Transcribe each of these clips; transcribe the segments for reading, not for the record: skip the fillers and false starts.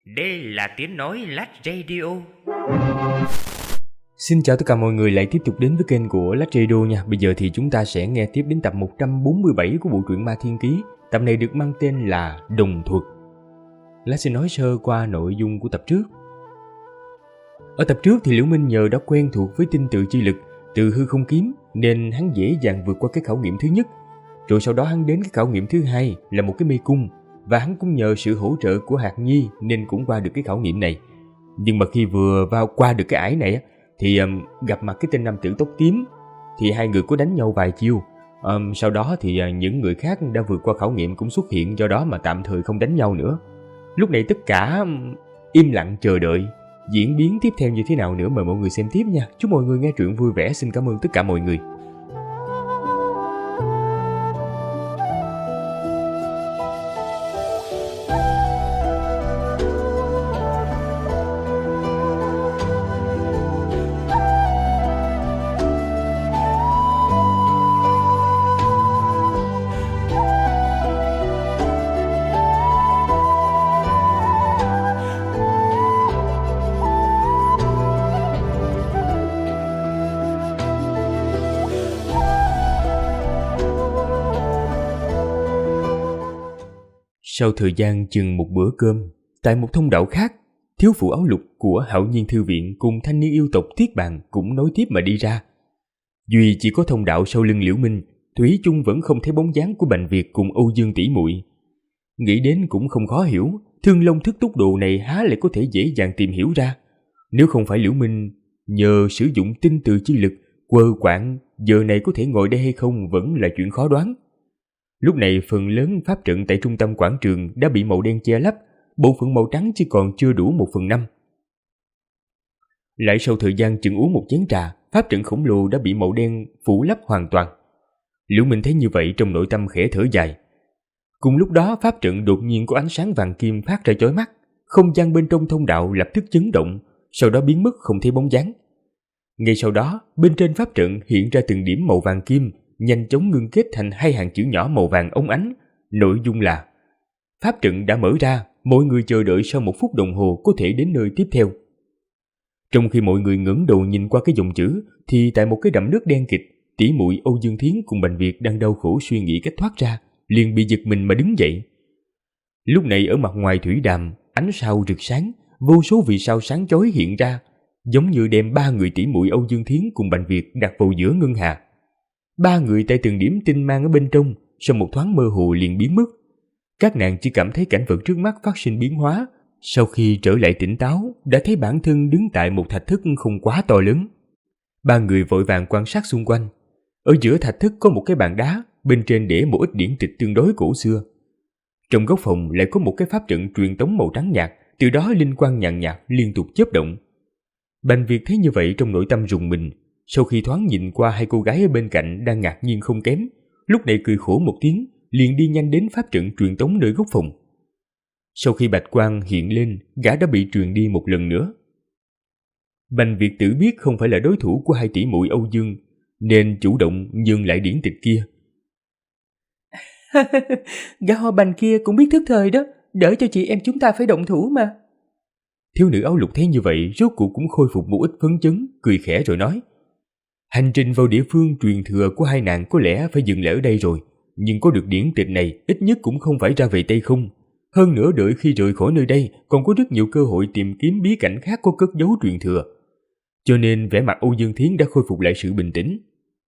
Đây là tiếng nói Lách Radio. Xin chào tất cả mọi người lại tiếp tục đến với kênh của Lách Radio nha. Bây giờ thì chúng ta sẽ nghe tiếp đến tập 147 của bộ truyện Ma Thiên Ký. Tập này được mang tên là Đồng Thuật. Lách sẽ nói sơ qua nội dung của tập trước. Ở tập trước thì Liễu Minh nhờ đã quen thuộc với tinh tự chi lực từ hư không kiếm nên hắn dễ dàng vượt qua cái khảo nghiệm thứ nhất. Rồi sau đó hắn đến cái khảo nghiệm thứ hai là một cái mê cung, và hắn cũng nhờ sự hỗ trợ của Hạt Nhi nên cũng qua được cái khảo nghiệm này. Nhưng mà khi vừa qua được cái ải này thì gặp mặt cái tên nam tử tóc tím, thì hai người có đánh nhau vài chiêu. Sau đó thì những người khác đã vượt qua khảo nghiệm cũng xuất hiện, do đó mà tạm thời không đánh nhau nữa. Lúc này tất cả im lặng chờ đợi diễn biến tiếp theo như thế nào nữa. Mời mọi người xem tiếp nha. Chúc mọi người nghe truyện vui vẻ. Xin cảm ơn tất cả mọi người. Sau thời gian chừng một bữa cơm, tại một thông đạo khác, thiếu phụ áo lục của Hạo Nhiên Thư Viện cùng thanh niên yêu tộc Tiết Bàn cũng nối tiếp mà đi ra. Duy chỉ có thông đạo sau lưng Liễu Minh, thủy chung vẫn không thấy bóng dáng của Bành Việt cùng Âu Dương tỷ muội. Nghĩ đến cũng không khó hiểu, Thương Long thức túc đồ này há lại có thể dễ dàng tìm hiểu ra. Nếu không phải Liễu Minh nhờ sử dụng tinh tự chi lực quơ quạng, giờ này có thể ngồi đây hay không vẫn là chuyện khó đoán. Lúc này phần lớn pháp trận tại trung tâm quảng trường đã bị màu đen che lấp, bộ phận màu trắng chỉ còn chưa đủ 1/5. Lại sau thời gian chừng uống một chén trà, pháp trận khổng lồ đã bị màu đen phủ lấp hoàn toàn. Liễu Minh thấy như vậy trong nội tâm khẽ thở dài. Cùng lúc đó pháp trận đột nhiên có ánh sáng vàng kim phát ra chói mắt, không gian bên trong thông đạo lập tức chấn động, sau đó biến mất không thấy bóng dáng. Ngay sau đó, bên trên pháp trận hiện ra từng điểm màu vàng kim, nhanh chóng ngưng kết thành hai hàng chữ nhỏ màu vàng óng ánh. Nội dung là: pháp trận đã mở ra, mọi người chờ đợi sau 1 phút đồng hồ có thể đến nơi tiếp theo. Trong khi mọi người ngẩng đầu nhìn qua cái dòng chữ, thì tại một cái đầm nước đen kịt, tỷ muội Âu Dương Thiến cùng Bành Việt đang đau khổ suy nghĩ cách thoát ra, liền bị giật mình mà đứng dậy. Lúc này ở mặt ngoài thủy đàm, ánh sao rực sáng, vô số vì sao sáng chói hiện ra, giống như đem 3 người tỷ muội Âu Dương Thiến cùng Bành Việt đặt vào giữa ngân hà. 3 người tại từng điểm tinh mang ở bên trong, sau một thoáng mơ hồ liền biến mất. Các nàng chỉ cảm thấy cảnh vật trước mắt phát sinh biến hóa. Sau khi trở lại tỉnh táo, đã thấy bản thân đứng tại một thạch thất không quá to lớn. 3 người vội vàng quan sát xung quanh. Ở giữa thạch thất có một cái bàn đá, bên trên để một ít điển tịch tương đối cổ xưa. Trong góc phòng lại có một cái pháp trận truyền tống màu trắng nhạt, từ đó linh quang nhàn nhạt liên tục chớp động. Bành Việt thấy như vậy trong nội tâm rùng mình. Sau khi thoáng nhìn qua hai cô gái ở bên cạnh đang ngạc nhiên không kém, lúc này cười khổ một tiếng, liền đi nhanh đến pháp trận truyền tống nơi góc phòng. Sau khi bạch quang hiện lên, gã đã bị truyền đi một lần nữa. Bành Việt tự biết không phải là đối thủ của hai tỷ muội Âu Dương, nên chủ động nhường lại điển tịch kia. Gã họ Bành kia cũng biết thức thời đó, đỡ cho chị em chúng ta phải động thủ mà. Thiếu nữ áo lục thấy như vậy, rốt cuộc cũng khôi phục một ít phấn chấn, cười khẽ rồi nói: hành trình vào địa phương truyền thừa của hai nàng có lẽ phải dừng lại ở đây rồi, nhưng có được điển tịch này ít nhất cũng không phải ra về Tây Không. Hơn nữa đợi khi rời khỏi nơi đây còn có rất nhiều cơ hội tìm kiếm bí cảnh khác có cất giấu truyền thừa. Cho nên vẻ mặt Âu Dương Thiến đã khôi phục lại sự bình tĩnh.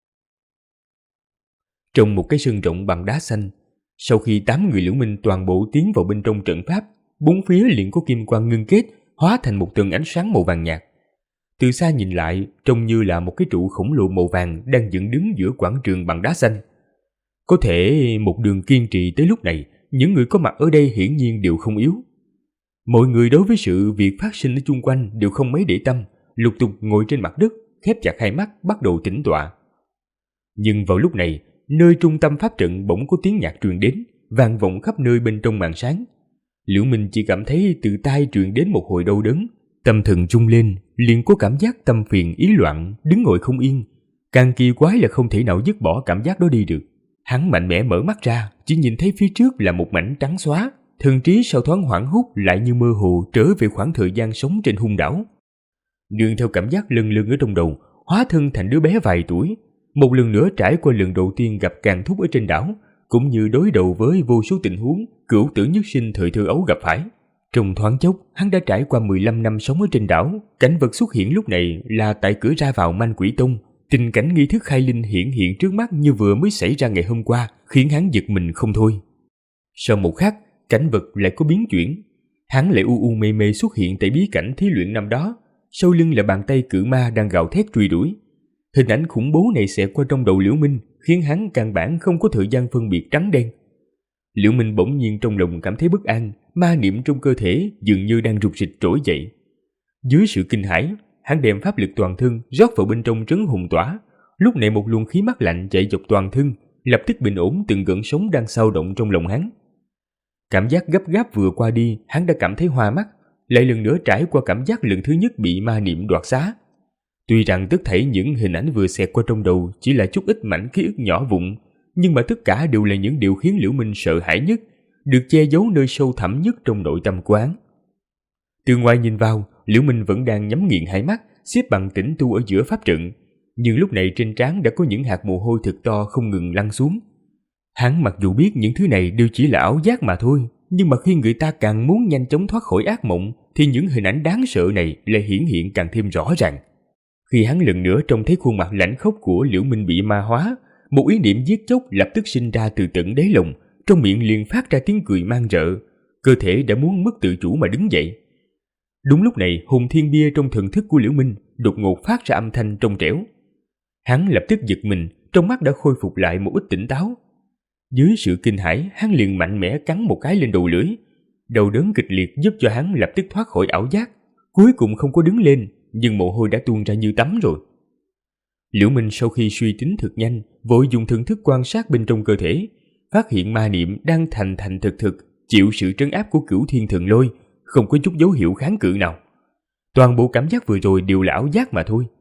Trong một cái sân rộng bằng đá xanh, sau khi 8 người Liễu Minh toàn bộ tiến vào bên trong trận pháp, bốn phía liền có kim quang ngưng kết, hóa thành một tầng ánh sáng màu vàng nhạt. Từ xa nhìn lại, trông như là một cái trụ khổng lồ màu vàng đang dựng đứng giữa quảng trường bằng đá xanh. Có thể một đường kiên trì tới lúc này, những người có mặt ở đây hiển nhiên đều không yếu. Mọi người đối với sự việc phát sinh ở chung quanh đều không mấy để tâm, lục tục ngồi trên mặt đất, khép chặt hai mắt bắt đầu tĩnh tọa. Nhưng vào lúc này, nơi trung tâm pháp trận bỗng có tiếng nhạc truyền đến, vang vọng khắp nơi bên trong màn sáng. Liễu Minh chỉ cảm thấy từ tai truyền đến một hồi đau đớn, tâm thần rung lên, liền có cảm giác tâm phiền ý loạn, đứng ngồi không yên. Càng kỳ quái là không thể nào dứt bỏ cảm giác đó đi được. Hắn mạnh mẽ mở mắt ra, chỉ nhìn thấy phía trước là một mảnh trắng xóa, thần trí sau thoáng hoảng hốt lại như mơ hồ trở về khoảng thời gian sống trên hung đảo. Nương theo cảm giác lâng lâng ở trong đầu, hóa thân thành đứa bé vài tuổi, một lần nữa trải qua lần đầu tiên gặp Càn Thúc ở trên đảo, cũng như đối đầu với vô số tình huống cửu tử nhất sinh thời thơ ấu gặp phải. Trong thoáng chốc, hắn đã trải qua 15 năm sống ở trên đảo, cảnh vật xuất hiện lúc này là tại cửa ra vào Man Quỷ Tông. Tình cảnh nghi thức khai linh hiện trước mắt như vừa mới xảy ra ngày hôm qua, khiến hắn giật mình không thôi. Sau một khắc, cảnh vật lại có biến chuyển. Hắn lại u mê mê xuất hiện tại bí cảnh thí luyện năm đó, sau lưng là bàn tay cự ma đang gào thét truy đuổi. Hình ảnh khủng bố này xẹt qua trong đầu Liễu Minh, khiến hắn căn bản không có thời gian phân biệt trắng đen. Liễu Minh bỗng nhiên trong lòng cảm thấy bất an, ma niệm trong cơ thể dường như đang rục rịch trỗi dậy. Dưới sự kinh hãi, hắn đem pháp lực toàn thân rót vào bên trong trấn hùng tỏa. Lúc này một luồng khí mát lạnh chạy dọc toàn thân, lập tức bình ổn từng gợn sóng đang xao động trong lòng hắn. Cảm giác gấp gáp vừa qua đi, hắn đã cảm thấy hoa mắt, lại lần nữa trải qua cảm giác lần thứ nhất bị ma niệm đoạt xá. Tuy rằng tất thảy những hình ảnh vừa xẹt qua trong đầu chỉ là chút ít mảnh ký ức nhỏ vụn, nhưng mà tất cả đều là những điều khiến Liễu Minh sợ hãi nhất, được che giấu nơi sâu thẳm nhất trong nội tâm của hắn. Từ ngoài nhìn vào, Liễu Minh vẫn đang nhắm nghiền hai mắt, xếp bằng tĩnh tu ở giữa pháp trận, nhưng lúc này trên trán đã có những hạt mồ hôi thật to không ngừng lăn xuống. Hắn mặc dù biết những thứ này đều chỉ là ảo giác mà thôi, nhưng mà khi người ta càng muốn nhanh chóng thoát khỏi ác mộng, thì những hình ảnh đáng sợ này lại hiển hiện càng thêm rõ ràng. Khi hắn lần nữa trông thấy khuôn mặt lãnh khốc của Liễu Minh bị ma hóa, một ý niệm giết chóc lập tức sinh ra từ tận đáy lòng, trong miệng liền phát ra tiếng cười man rợ, cơ thể đã muốn mất tự chủ mà đứng dậy. Đúng lúc này, hồn thiên bia trong thần thức của Liễu Minh đột ngột phát ra âm thanh trong trẻo. Hắn lập tức giật mình, trong mắt đã khôi phục lại một ít tỉnh táo. Dưới sự kinh hãi, hắn liền mạnh mẽ cắn một cái lên đầu lưỡi. Đau đớn kịch liệt giúp cho hắn lập tức thoát khỏi ảo giác, cuối cùng không có đứng lên, nhưng mồ hôi đã tuôn ra như tắm rồi. Liễu Minh sau khi suy tính thật nhanh, vội dùng thần thức quan sát bên trong cơ thể, phát hiện ma niệm đang thành thực chịu sự trấn áp của Cửu Thiên Thần Lôi, không có chút dấu hiệu kháng cự nào. Toàn bộ cảm giác vừa rồi đều là ảo giác mà thôi.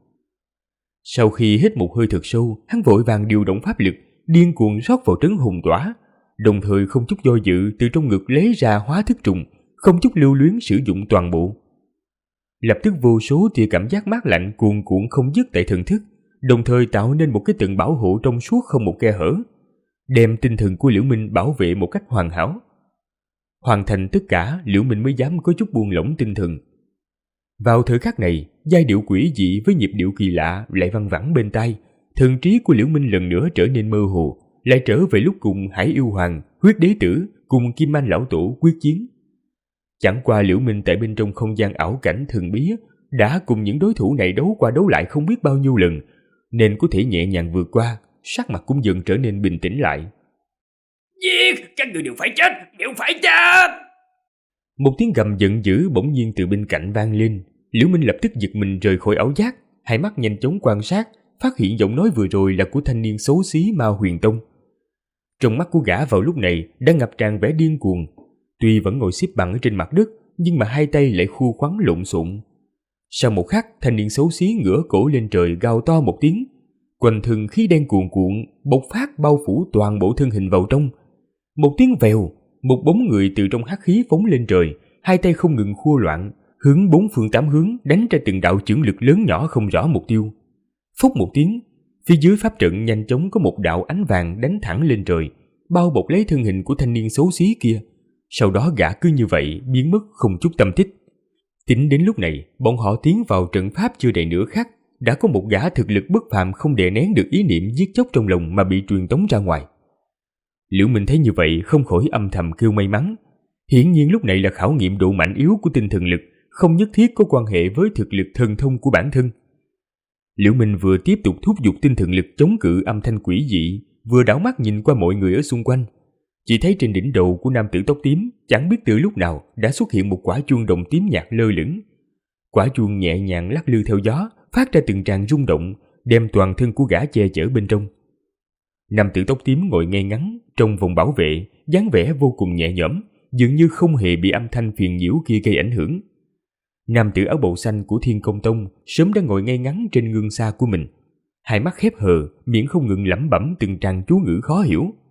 Sau khi hít một hơi thật sâu, hắn vội vàng điều động pháp lực, điên cuồng rót vào trấn hồn tỏa, đồng thời không chút do dự từ trong ngực lấy ra hóa thức trùng, không chút lưu luyến sử dụng toàn bộ. Lập tức vô số tia cảm giác mát lạnh cuồn cuộn không dứt tại thần thức, đồng thời tạo nên một cái tầng bảo hộ trong suốt không một khe hở, đem tinh thần của Liễu Minh bảo vệ một cách hoàn hảo. Hoàn thành tất cả, Liễu Minh mới dám có chút buông lỏng tinh thần. Vào thời khắc này, giai điệu quỷ dị với nhịp điệu kỳ lạ lại văng vẳng bên tai, thần trí của Liễu Minh lần nữa trở nên mơ hồ, lại trở về lúc cùng Hải Yêu Hoàng, Huyết Đế Tử cùng Kim Anh Lão Tổ quyết chiến. Chẳng qua Liễu Minh tại bên trong không gian ảo cảnh thần bí đã cùng những đối thủ này đấu qua đấu lại không biết bao nhiêu lần, nên có thể nhẹ nhàng vượt qua, sắc mặt cũng dần trở nên bình tĩnh lại. Giết, các người đều phải chết, đều phải chết! Một tiếng gầm giận dữ bỗng nhiên từ bên cạnh vang lên. Liễu Minh lập tức giật mình rời khỏi ảo giác, hai mắt nhanh chóng quan sát, phát hiện giọng nói vừa rồi là của thanh niên xấu xí Ma Huyền Tông. Trong mắt của gã vào lúc này đang ngập tràn vẻ điên cuồng. Tuy vẫn ngồi xếp bằng ở trên mặt đất, nhưng mà hai tay lại khu khoắn lộn xộn. Sau một khắc, thanh niên xấu xí ngửa cổ lên trời gào to một tiếng, quanh thân khí đen cuồn cuộn bộc phát bao phủ toàn bộ thân hình vào trong. Một tiếng vèo, một bóng người từ trong hắc khí phóng lên trời, hai tay không ngừng khua loạn, hướng bốn phương tám hướng đánh ra từng đạo chưởng lực lớn nhỏ không rõ mục tiêu. Phốc một tiếng, phía dưới pháp trận nhanh chóng có một đạo ánh vàng đánh thẳng lên trời, bao bọc lấy thân hình của thanh niên xấu xí kia. Sau đó gã cứ như vậy biến mất không chút tâm tích. Tính đến lúc này, bọn họ tiến vào trận pháp chưa đầy nửa khắc, đã có một gã thực lực bất phàm không đè nén được ý niệm giết chóc trong lòng mà bị truyền tống ra ngoài. Liễu Minh thấy như vậy không khỏi âm thầm kêu may mắn. Hiển nhiên lúc này là khảo nghiệm độ mạnh yếu của tinh thần lực, không nhất thiết có quan hệ với thực lực thần thông của bản thân. Liễu Minh vừa tiếp tục thúc giục tinh thần lực chống cự âm thanh quỷ dị, vừa đảo mắt nhìn qua mọi người ở xung quanh. Chỉ thấy trên đỉnh đầu của nam tử tóc tím, chẳng biết từ lúc nào đã xuất hiện một quả chuông đồng tím nhạt lơ lửng. Quả chuông nhẹ nhàng lắc lư theo gió, phát ra từng tràng rung động, đem toàn thân của gã che chở bên trong. Nam tử tóc tím ngồi ngay ngắn trong vòng bảo vệ, dáng vẻ vô cùng nhẹ nhõm, dường như không hề bị âm thanh phiền nhiễu kia gây ảnh hưởng. Nam tử áo bào xanh của Thiên Công Tông sớm đã ngồi ngay ngắn trên ngưng xa của mình, hai mắt khép hờ, miệng không ngừng lẩm bẩm từng tràng chú ngữ khó hiểu.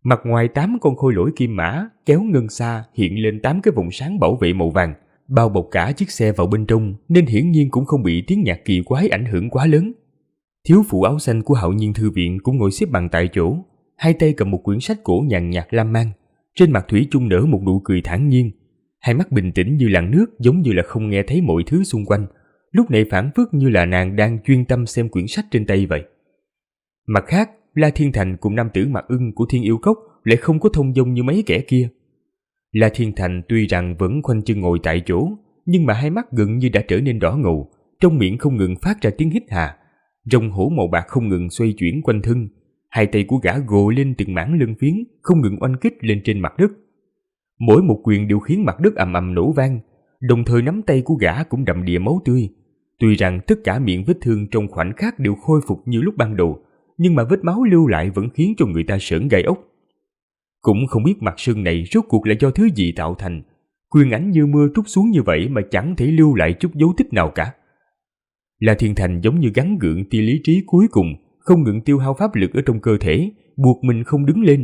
Mặt ngoài 8 con khôi lỗi kim mã kéo ngân xa hiện lên 8 cái vòng sáng bảo vệ màu vàng, bao bọc cả chiếc xe vào bên trong, nên hiển nhiên cũng không bị tiếng nhạc kỳ quái ảnh hưởng quá lớn. Thiếu phụ áo xanh của Hạo Nhiên thư viện cũng ngồi xếp bằng tại chỗ, hai tay cầm một quyển sách cổ nhàn nhạt lam mang, trên mặt thủy chung nở một nụ cười thản nhiên, hai mắt bình tĩnh như làn nước, giống như là không nghe thấy mọi thứ xung quanh. Lúc này phảng phất như là nàng đang chuyên tâm xem quyển sách trên tay vậy. Mặt khác, La Thiên Thành cùng nam tử Mặc Ưng của Thiên Yêu Cốc lại không có thông dong như mấy kẻ kia. La Thiên Thành tuy rằng vẫn khoanh chân ngồi tại chỗ, nhưng mà hai mắt gần như đã trở nên đỏ ngầu, trong miệng không ngừng phát ra tiếng hít hà. Rồng hổ màu bạc không ngừng xoay chuyển quanh thân, hai tay của gã gồ lên từng mảng lân phiến, không ngừng oanh kích lên trên mặt đất. Mỗi một quyền đều khiến mặt đất ầm ầm nổ vang, đồng thời nắm tay của gã cũng đầm đìa máu tươi. Tuy rằng tất cả miệng vết thương trong khoảnh khắc đều khôi phục như lúc ban đầu, nhưng mà vết máu lưu lại vẫn khiến cho người ta sởn gai ốc. Cũng không biết mặt sưng này rốt cuộc là do thứ gì tạo thành, quyền ảnh như mưa trút xuống như vậy mà chẳng thể lưu lại chút dấu tích nào cả. La Thiên Thành giống như gắng gượng tia lý trí cuối cùng, không ngừng tiêu hao pháp lực ở trong cơ thể, buộc mình không đứng lên.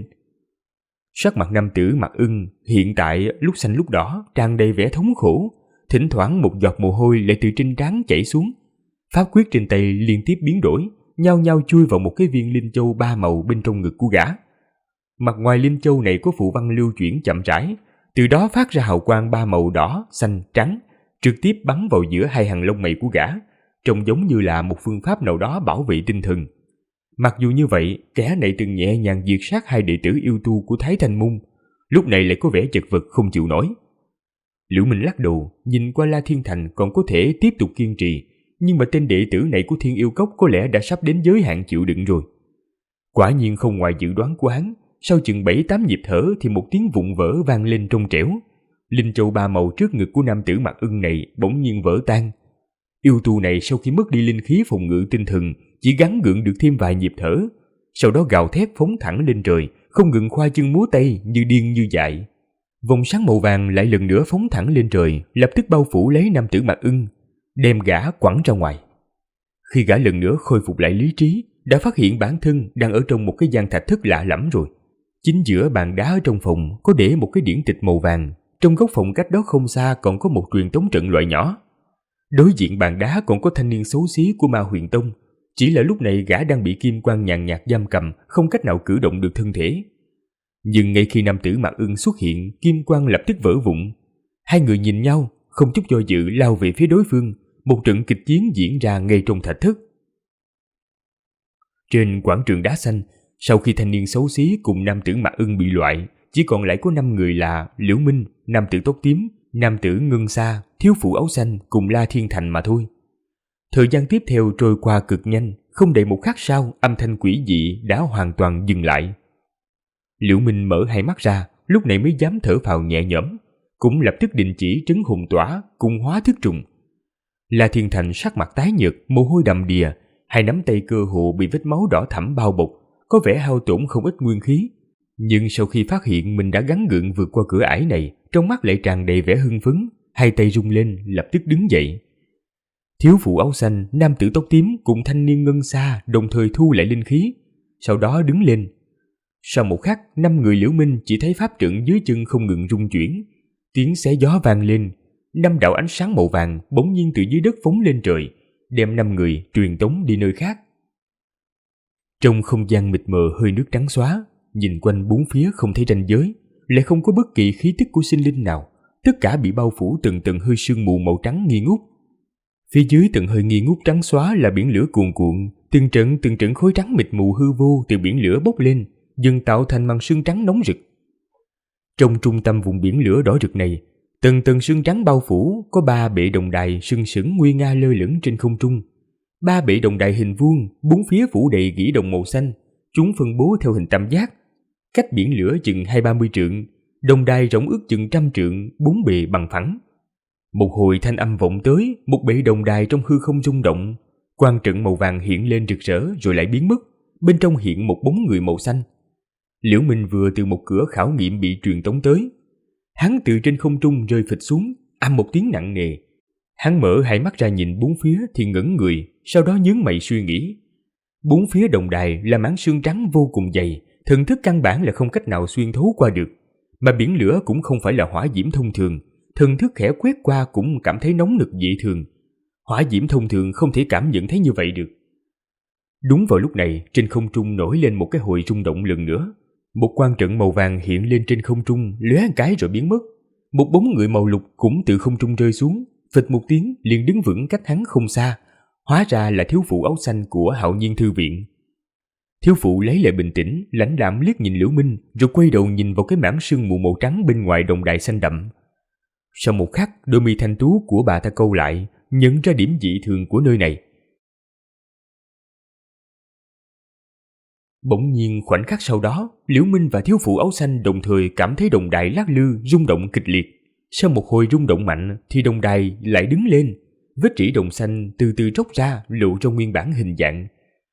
Sắc mặt nam tử Mặc Ưng hiện tại lúc xanh lúc đỏ, tràn đầy vẻ thống khổ, thỉnh thoảng một giọt mồ hôi lại từ trên trán chảy xuống. Pháp quyết trên tay liên tiếp biến đổi, nhao nhao chui vào một cái viên linh châu 3 màu bên trong ngực của gã. Mặt ngoài linh châu này có phù văn lưu chuyển chậm rãi, từ đó phát ra hào quang 3 màu đỏ, xanh, trắng, trực tiếp bắn vào giữa hai hàng lông mày của gã, trông giống như là một phương pháp nào đó bảo vệ tinh thần. Mặc dù như vậy, kẻ này từng nhẹ nhàng diệt sát hai đệ tử yêu tu của Thái Thanh Môn, lúc này lại có vẻ chật vật không chịu nổi. Liễu Minh lắc đầu, nhìn qua La Thiên Thành còn có thể tiếp tục kiên trì, nhưng mà tên đệ tử này của Thiên Yêu Cốc có lẽ đã sắp đến giới hạn chịu đựng rồi. Quả nhiên không ngoài dự đoán của hắn, sau chừng 7-8 nhịp thở thì một tiếng vụn vỡ vang lên trong trẻo. Linh châu 3 màu trước ngực của nam tử Mặc Ưng này bỗng nhiên vỡ tan. Yêu tu này sau khi mất đi linh khí phòng ngự tinh thần, chỉ gắng gượng được thêm vài nhịp thở, sau đó gào thét phóng thẳng lên trời, không ngừng khoa chân múa tay như điên như dại. Vòng sáng màu vàng lại lần nữa phóng thẳng lên trời, lập tức bao phủ lấy nam tử Mặc Ưng, đem gã quẳng ra ngoài. Khi gã lần nữa khôi phục lại lý trí, đã phát hiện bản thân đang ở trong một cái gian thạch thất lạ lẫm rồi. Chính giữa bàn đá ở trong phòng có để một cái điển tịch màu vàng, trong góc phòng cách đó không xa còn có một truyền tống trận loại nhỏ. Đối diện bàn đá còn có thanh niên xấu xí của Ma Huyền Tông, chỉ là lúc này gã đang bị kim quang nhàn nhạt giam cầm, không cách nào cử động được thân thể. Nhưng ngay khi nam tử Mặc Ưng xuất hiện, kim quang lập tức vỡ vụn. Hai người nhìn nhau, không chút do dự lao về phía đối phương, một trận kịch chiến diễn ra ngay trong thạch thất. Trên quảng trường đá xanh, sau khi thanh niên xấu xí cùng nam tử Mặc Ưng bị loại, chỉ còn lại có 5 người là Liễu Minh, nam tử tóc tím, nam tử Ngân Sa, thiếu phụ áo xanh cùng La Thiên Thành mà thôi. Thời gian tiếp theo trôi qua cực nhanh, không đầy một khắc sau, âm thanh quỷ dị đã hoàn toàn dừng lại. Liễu Minh mở hai mắt ra, lúc này mới dám thở phào nhẹ nhõm, cũng lập tức đình chỉ trấn hồn tỏa cùng hóa thức trùng. La Thiên Thành sắc mặt tái nhợt, mồ hôi đầm đìa, hai nắm tay cơ hồ bị vết máu đỏ thẫm bao bọc, có vẻ hao tổn không ít nguyên khí. Nhưng sau khi phát hiện mình đã gắng gượng vượt qua cửa ải này, trong mắt lại tràn đầy vẻ hưng phấn, hai tay rung lên lập tức đứng dậy. Thiếu phụ áo xanh, nam tử tóc tím cùng thanh niên Ngân Sa đồng thời thu lại linh khí, sau đó đứng lên. Sau một khắc, 5 người Liễu Minh chỉ thấy pháp trận dưới chân không ngừng rung chuyển, tiếng xé gió vang lên, 5 đạo ánh sáng màu vàng bỗng nhiên từ dưới đất phóng lên trời, đem 5 người truyền tống đi nơi khác. Trong không gian mịt mờ hơi nước trắng xóa, nhìn quanh bốn phía không thấy ranh giới, lại không có bất kỳ khí tức của sinh linh nào, tất cả bị bao phủ từng tầng hơi sương mù màu trắng nghi ngút. Phía dưới tầng hơi nghi ngút trắng xóa là biển lửa cuồn cuộn, từng trận khói trắng mịt mù hư vô từ biển lửa bốc lên, dần tạo thành màn sương trắng nóng rực. Trong trung tâm vùng biển lửa đỏ rực này, tầng tầng sương trắng bao phủ, có 3 bệ đồng đài sừng sững nguy nga lơ lửng trên không trung. 3 bệ đồng đài hình vuông, bốn phía phủ đầy gỉ đồng màu xanh, chúng phân bố theo hình tam giác, cách biển lửa chừng 20-30 trượng, đồng đài rộng ước chừng 100 trượng, 4 bề bằng phẳng. Một hồi thanh âm vọng tới, một bệ đồng đài trong hư không rung động, quang trận màu vàng hiện lên rực rỡ rồi lại biến mất, bên trong hiện một bóng người màu xanh. Liễu Minh vừa từ một cửa khảo nghiệm bị truyền tống tới, hắn từ trên không trung rơi phịch xuống, ầm một tiếng nặng nề. Hắn mở hai mắt ra nhìn bốn phía thì ngẩn người, sau đó nhướng mày suy nghĩ. Bốn phía đồng đài là mảng sương trắng vô cùng dày, thần thức căn bản là không cách nào xuyên thấu qua được, mà biển lửa cũng không phải là hỏa diễm thông thường, thần thức khẽ quét qua cũng cảm thấy nóng nực dị thường. Hỏa diễm thông thường không thể cảm nhận thấy như vậy được. Đúng vào lúc này, trên không trung nổi lên một cái hồi rung động lần nữa. Một quang trận màu vàng hiện lên trên không trung, lóe một cái rồi biến mất. Một bóng người màu lục cũng từ không trung rơi xuống, phịch một tiếng liền đứng vững cách hắn không xa. Hóa ra là thiếu phụ áo xanh của Hạo Nhiên thư viện. Thiếu phụ lấy lại bình tĩnh, lãnh đạm liếc nhìn Liễu Minh, rồi quay đầu nhìn vào cái mảng sương mù màu trắng bên ngoài đồng đài xanh đậm. Sau một khắc, đôi mi thanh tú của bà ta câu lại, nhận ra điểm dị thường của nơi này. Bỗng nhiên khoảnh khắc sau đó, Liễu Minh và thiếu phụ áo xanh đồng thời cảm thấy đồng đài lắc lư rung động kịch liệt. Sau một hồi rung động mạnh thì đồng đài lại đứng lên, vết rỉ đồng xanh từ từ tróc ra lộ ra nguyên bản hình dạng.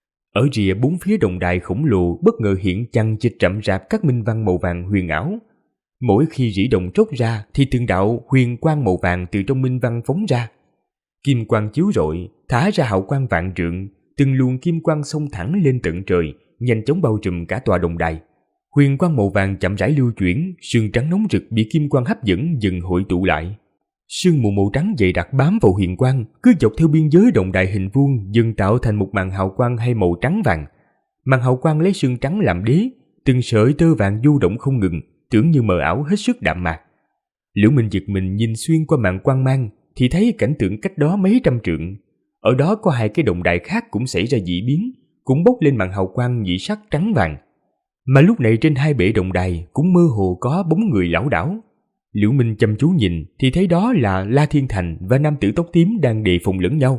Ở rìa bốn phía đồng đài khổng lồ bất ngờ hiện chằng chịt rậm rạp các minh văn màu vàng huyền ảo. Mỗi khi rỉ đồng tróc ra thì từng đạo huyền quang màu vàng từ trong minh văn phóng ra. Kim quang chiếu rọi, thả ra hào quang vạn trượng, từng luồng kim quang xông thẳng lên tận trời, nhanh chóng bao trùm cả tòa đồng đài. Huyền quang màu vàng chậm rãi lưu chuyển, sương trắng nóng rực bị kim quang hấp dẫn dần hội tụ lại. Sương mù màu trắng dày đặc bám vào huyền quang, cứ dọc theo biên giới đồng đài hình vuông dần tạo thành một màn hào quang hay màu trắng vàng. Màn hào quang lấy sương trắng làm đế, từng sợi tơ vàng du động không ngừng, tưởng như mờ ảo hết sức đạm mạc. Liễu Minh giật mình nhìn xuyên qua màn quang mang, thì thấy cảnh tượng cách đó mấy trăm trượng. Ở đó có hai cái đồng đài khác cũng xảy ra dị biến, cũng bốc lên màn hào quang nhị sắc trắng vàng. Mà lúc này trên hai bệ đồng đài cũng mơ hồ có bóng người lảo đảo. Liễu Minh chăm chú nhìn thì thấy đó là La Thiên Thành và nam tử tóc tím đang đề phòng lẫn nhau.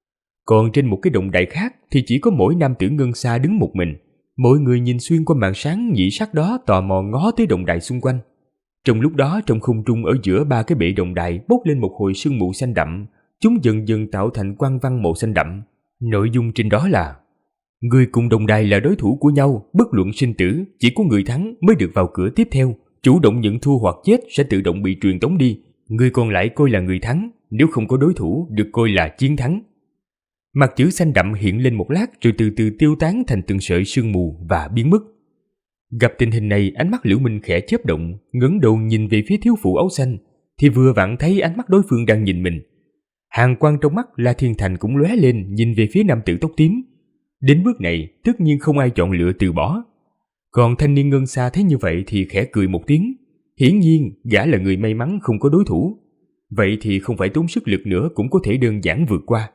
Còn trên một cái đồng đài khác thì chỉ có mỗi nam tử Ngân Sa đứng một mình. Mọi người nhìn xuyên qua màn sáng nhị sắc đó tò mò ngó tới đồng đài xung quanh. Trong lúc đó trong không trung ở giữa ba cái bệ đồng đài bốc lên một hồi sương mù xanh đậm, chúng dần dần tạo thành quang văn màu xanh đậm. Nội dung trên đó là: người cùng đồng đài là đối thủ của nhau, bất luận sinh tử, chỉ có người thắng mới được vào cửa tiếp theo. Chủ động nhận thua hoặc chết sẽ tự động bị truyền tống đi. Người còn lại coi là người thắng, nếu không có đối thủ được coi là chiến thắng. Mặt chữ xanh đậm hiện lên một lát rồi từ từ tiêu tán thành từng sợi sương mù và biến mất. Gặp tình hình này, ánh mắt Liễu Minh khẽ chớp động, ngẩng đầu nhìn về phía thiếu phụ áo xanh, thì vừa vặn thấy ánh mắt đối phương đang nhìn mình. Hàn quang trong mắt La Thiên Thành cũng lóe lên, nhìn về phía nam tử tóc tím. Đến bước này, tất nhiên không ai chọn lựa từ bỏ. Còn thanh niên Ngân Sa thấy như vậy thì khẽ cười một tiếng. Hiển nhiên, gã là người may mắn không có đối thủ. Vậy thì không phải tốn sức lực nữa cũng có thể đơn giản vượt qua.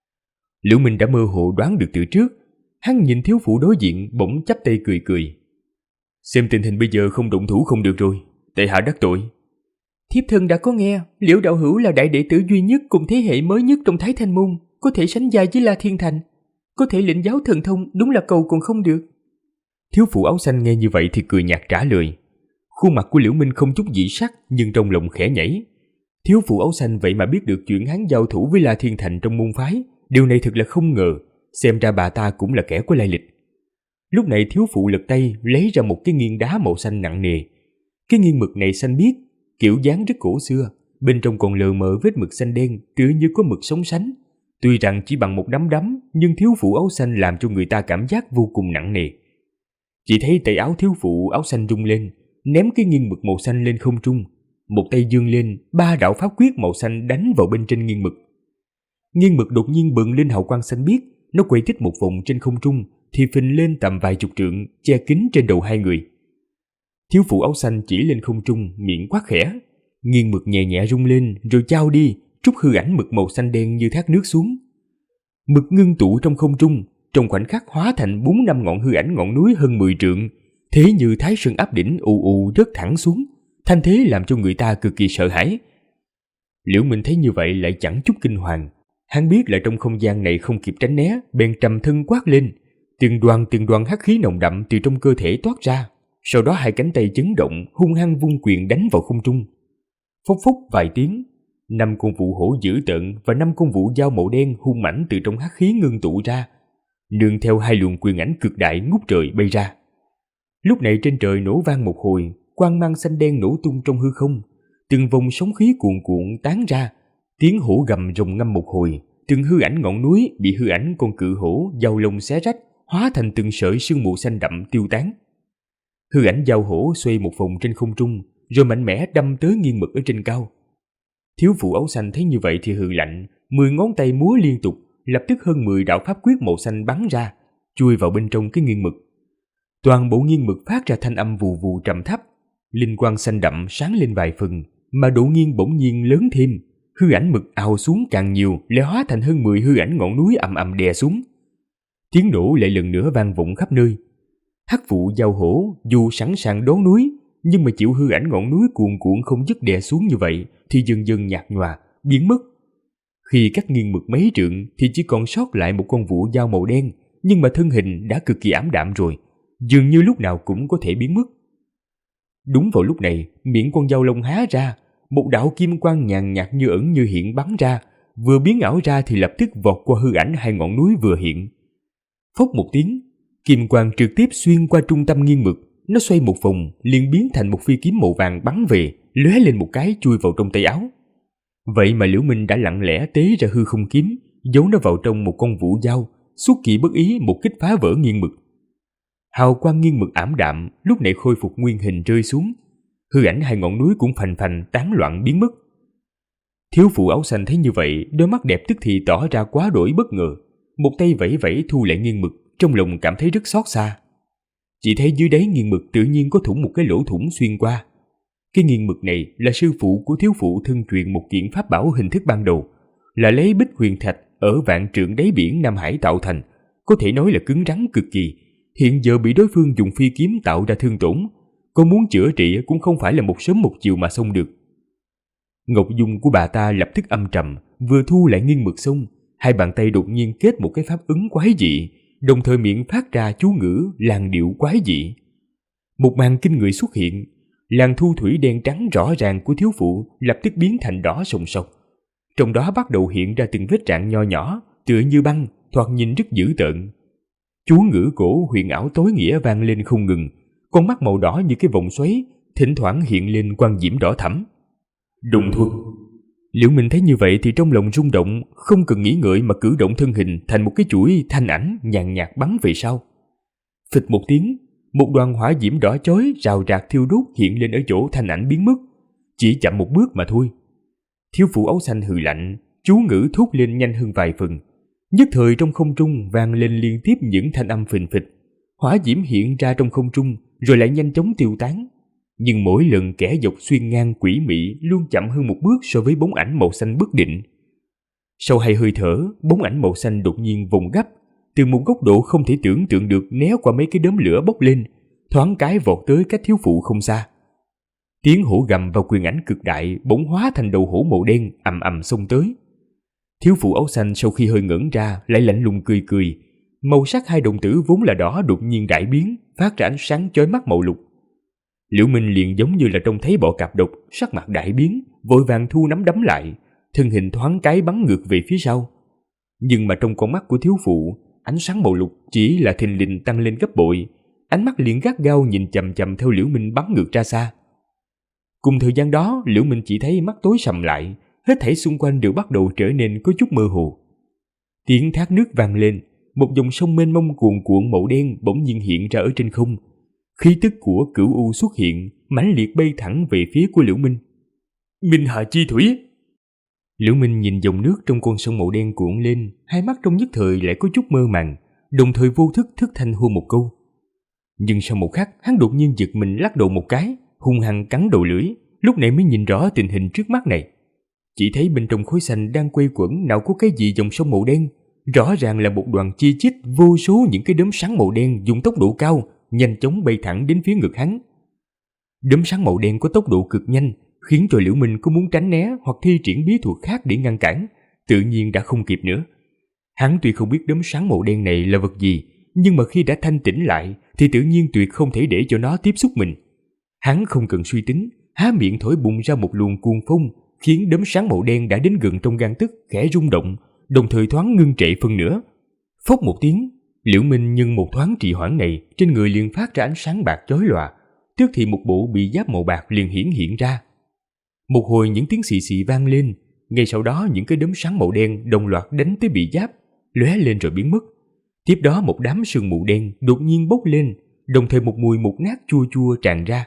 Liễu Minh đã mơ hồ đoán được từ trước. Hắn nhìn thiếu phụ đối diện bỗng chắp tay cười cười. Xem tình hình bây giờ không động thủ không được rồi, tại hạ đắc tội. Thiếp thân đã có nghe, Liễu đạo hữu là đại đệ tử duy nhất cùng thế hệ mới nhất trong Thái Thanh môn, có thể sánh vai với La Thiên Thành, có thể lĩnh giáo thần thông, đúng là cầu còn không được. Thiếu phụ áo xanh nghe như vậy thì cười nhạt trả lời. Khuôn mặt của Liễu Minh không chút dị sắc, nhưng trong lòng khẽ nhảy. Thiếu phụ áo xanh vậy mà biết được chuyện hắn giao thủ với La Thiên Thành trong môn phái, điều này thật là không ngờ, xem ra bà ta cũng là kẻ có lai lịch. Lúc này thiếu phụ lật tay lấy ra một cái nghiêng đá màu xanh nặng nề. Cái nghiêng mực này xanh biếc, kiểu dáng rất cổ xưa, bên trong còn lờ mờ vết mực xanh đen, tựa như có mực sống sánh. Tuy rằng chỉ bằng một nắm đấm, nhưng thiếu phụ áo xanh làm cho người ta cảm giác vô cùng nặng nề. Chỉ thấy tay áo thiếu phụ áo xanh rung lên, ném cái nghiêng mực màu xanh lên không trung. Một tay giương lên, ba đạo pháp quyết màu xanh đánh vào bên trên nghiêng mực. Nghiêng mực đột nhiên bừng lên hào quang xanh biếc, nó quay thích một vòng trên không trung, thì phình lên tầm vài chục trượng, che kín trên đầu hai người. Thiếu phụ áo xanh chỉ lên không trung, miệng quát khẽ. Nghiêng mực nhẹ nhẹ rung lên, rồi trao đi, trút hư ảnh mực màu xanh đen như thác nước xuống. Mực ngưng tụ trong không trung, trong khoảnh khắc hóa thành 4-5 ngọn hư ảnh ngọn núi hơn 10 trượng, thế như Thái Sơn áp đỉnh ù ù rớt thẳng xuống, thanh thế làm cho người ta cực kỳ sợ hãi. Liễu Minh thấy như vậy lại chẳng chút kinh hoàng, hắn biết là trong không gian này không kịp tránh né, bèn trầm thân quát lên, từng đoàn hắc khí nồng đậm từ trong cơ thể toát ra, sau đó hai cánh tay chấn động, hung hăng vung quyền đánh vào không trung. Phốc phốc vài tiếng, 5 con vụ hổ dữ tợn và 5 con vụ dao màu đen hung mãnh từ trong hắc khí ngưng tụ ra, nương theo hai luồng quyền ảnh cực đại ngút trời bay ra. Lúc này trên trời nổ vang một hồi, quang mang xanh đen nổ tung trong hư không, từng vòng sóng khí cuồn cuộn tán ra, tiếng hổ gầm rồng ngâm một hồi, từng hư ảnh ngọn núi bị hư ảnh con cự hổ dao lông xé rách, hóa thành từng sợi sương mù xanh đậm tiêu tán. Hư ảnh dao hổ xoay một vòng trên không trung, rồi mạnh mẽ đâm tới nghiêng mực ở trên cao. Thiếu phụ áo xanh thấy như vậy thì hừ lạnh, 10 ngón tay múa liên tục, lập tức hơn 10 đạo pháp quyết màu xanh bắn ra, chui vào bên trong cái nghiêng mực. Toàn bộ nghiêng mực phát ra thanh âm vù vù trầm thấp, linh quang xanh đậm sáng lên vài phần, mà độ nghiêng bỗng nhiên lớn thêm. Hư ảnh mực ào xuống càng nhiều, lại hóa thành hơn 10 hư ảnh ngọn núi ầm ầm đè xuống. Tiếng nổ lại lần nữa vang vọng khắp nơi. Hắc vụ giao hổ dù sẵn sàng đón núi, nhưng mà chịu hư ảnh ngọn núi cuồn cuộn không dứt đè xuống như vậy thì dần dần nhạt nhòa, biến mất. Khi cắt nghiêng mực mấy trượng thì chỉ còn sót lại một con vũ dao màu đen, nhưng mà thân hình đã cực kỳ ảm đạm rồi, dường như lúc nào cũng có thể biến mất. Đúng vào lúc này, miệng con dao lông há ra, một đạo kim quang nhàn nhạt như ẩn như hiện bắn ra, vừa biến ảo ra thì lập tức vọt qua hư ảnh hai ngọn núi vừa hiện. Phốc một tiếng, kim quang trực tiếp xuyên qua trung tâm nghiêng mực, nó xoay một vòng liền biến thành một phi kiếm màu vàng bắn về, lóe lên một cái chui vào trong tay áo. Vậy mà Liễu Minh đã lặng lẽ tế ra hư không kiếm, giấu nó vào trong một con vũ dao, xuất kỳ bất ý một kích phá vỡ nghiêng mực. Hào quang nghiêng mực ảm đạm lúc này khôi phục nguyên hình rơi xuống, hư ảnh hai ngọn núi cũng phành phành tán loạn biến mất. Thiếu phụ áo xanh thấy như vậy, đôi mắt đẹp tức thì tỏ ra quá đổi bất ngờ, một tay vẫy vẫy thu lại nghiêng mực, trong lòng cảm thấy rất xót xa. Chỉ thấy dưới đáy nghiêng mực tự nhiên có thủng một cái lỗ thủng xuyên qua. Cái nghiêng mực này là sư phụ của thiếu phụ thân truyền một kiện pháp bảo hình thức ban đầu, là lấy bích huyền thạch ở vạn trượng đáy biển Nam Hải tạo thành, có thể nói là cứng rắn cực kỳ. Hiện giờ bị đối phương dùng phi kiếm tạo ra thương tổn, có muốn chữa trị cũng không phải là một sớm một chiều mà xong được. Ngọc dung của bà ta lập tức âm trầm, vừa thu lại nghiêng mực xong, hai bàn tay đột nhiên kết một cái pháp ứng quái dị, đồng thời miệng phát ra chú ngữ làn điệu quái dị. Một màn kinh người xuất hiện, làn thu thủy đen trắng rõ ràng của thiếu phụ lập tức biến thành đỏ sòng sọc. Trong đó bắt đầu hiện ra từng vết rạn nho nhỏ, tựa như băng, thoạt nhìn rất dữ tợn. Chú ngữ cổ huyền ảo tối nghĩa vang lên không ngừng, con mắt màu đỏ như cái vòng xoáy, thỉnh thoảng hiện lên quang diễm đỏ thẫm. Đụng thuật. Liễu Minh thấy như vậy thì trong lòng rung động, không cần nghĩ ngợi mà cử động thân hình thành một cái chuỗi thanh ảnh nhàn nhạt bắn về sau. Phịch một tiếng, một đoàn hỏa diễm đỏ chói rào rạc thiêu đốt hiện lên ở chỗ thanh ảnh biến mất, chỉ chậm một bước mà thôi. Thiếu phụ áo xanh hừ lạnh, chú ngữ thốt lên nhanh hơn vài phần. Nhất thời trong không trung vang lên liên tiếp những thanh âm phình phịch, hỏa diễm hiện ra trong không trung rồi lại nhanh chóng tiêu tán. Nhưng mỗi lần kẻ dọc xuyên ngang quỷ mị luôn chậm hơn một bước so với bóng ảnh màu xanh bất định. Sau 2 hơi thở, bóng ảnh màu xanh đột nhiên vùng gấp, từ một góc độ không thể tưởng tượng được né qua mấy cái đốm lửa bốc lên, thoáng cái vọt tới cách thiếu phụ không xa. Tiếng hổ gầm và quyền ảnh cực đại bỗng hóa thành đầu hổ màu đen ầm ầm xông tới. Thiếu phụ áo xanh sau khi hơi ngẩn ra lại lạnh lùng cười cười, màu sắc hai đồng tử vốn là đỏ đột nhiên đại biến, phát ra ánh sáng chói mắt màu lục. Liễu Minh liền giống như là trông thấy bọ cạp độc, sắc mặt đại biến, vội vàng thu nắm đấm lại, thân hình thoáng cái bắn ngược về phía sau. Nhưng mà trong con mắt của thiếu phụ, ánh sáng màu lục chỉ là thình lình tăng lên gấp bội, ánh mắt liền gắt gao nhìn chằm chằm theo Liễu Minh bắn ngược ra xa. Cùng thời gian đó, Liễu Minh chỉ thấy mắt tối sầm lại, hết thảy xung quanh đều bắt đầu trở nên có chút mơ hồ. Tiếng thác nước vang lên, một dòng sông mênh mông cuồn cuộn màu đen bỗng nhiên hiện ra ở trên không. Khí tức của Cửu U xuất hiện, mãnh liệt bay thẳng về phía của Liễu Minh. Minh Hà Chi Thủy. Liễu Minh nhìn dòng nước trong con sông màu đen cuộn lên, hai mắt trong nhất thời lại có chút mơ màng, đồng thời vô thức thức thanh hô một câu. Nhưng sau một khắc, hắn đột nhiên giật mình lắc đầu một cái, hung hăng cắn đầu lưỡi, lúc này mới nhìn rõ tình hình trước mắt này. Chỉ thấy bên trong khối xanh đang quay quẩn nào có cái gì dòng sông màu đen, rõ ràng là một đoàn chi chít vô số những cái đốm sáng màu đen dùng tốc độ cao, nhanh chóng bay thẳng đến phía ngực hắn. Đốm sáng màu đen có tốc độ cực nhanh, khiến cho Liễu Minh có muốn tránh né hoặc thi triển bí thuật khác để ngăn cản, tự nhiên đã không kịp nữa. Hắn tuy không biết đốm sáng màu đen này là vật gì, nhưng mà khi đã thanh tỉnh lại thì tự nhiên tuyệt không thể để cho nó tiếp xúc mình. Hắn không cần suy tính, há miệng thổi bùng ra một luồng cuồng phong, khiến đốm sáng màu đen đã đến gần trong gang tấc khẽ rung động, đồng thời thoáng ngưng trệ phân nửa. Phốc một tiếng, Liễu Minh nhân một thoáng trì hoãn này, trên người liền phát ra ánh sáng bạc chói lòa, tức thì một bộ bị giáp màu bạc liền hiện ra. Một hồi những tiếng xì xì vang lên, ngay sau đó những cái đốm sáng màu đen đồng loạt đánh tới bị giáp, lóe lên rồi biến mất. Tiếp đó một đám sương mù đen đột nhiên bốc lên, đồng thời một mùi mục nát chua chua tràn ra.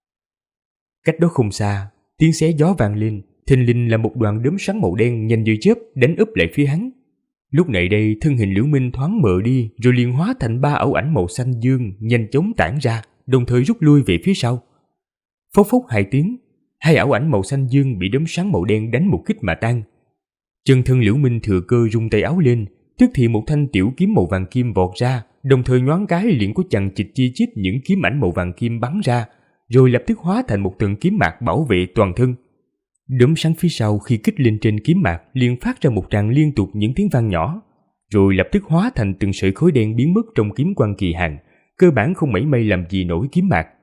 Cách đó không xa, tiếng xé gió vang lên, thình lình là một đoàn đốm sáng màu đen nhanh như chớp đánh úp lại phía hắn. Lúc này đây, thân hình Liễu Minh thoáng mờ đi, rồi liền hóa thành 3 ảo ảnh màu xanh dương nhanh chóng tản ra, đồng thời rút lui về phía sau. Phốc phốc 2 tiếng, 2 ảo ảnh màu xanh dương bị đốm sáng màu đen đánh một kích mà tan. Chân thân Liễu Minh thừa cơ rung tay áo lên, tức thì một thanh tiểu kiếm màu vàng kim vọt ra, đồng thời nhoáng cái liền có chằng chịt chi chít những kiếm ảnh màu vàng kim bắn ra, rồi lập tức hóa thành một tầng kiếm mạc bảo vệ toàn thân. Đốm sáng phía sau khi kích lên trên kiếm mạc liền phát ra một tràng liên tục những tiếng vang nhỏ, rồi lập tức hóa thành từng sợi khói đen biến mất trong kiếm quang kỳ hạn, cơ bản không mảy may làm gì nổi kiếm mạc.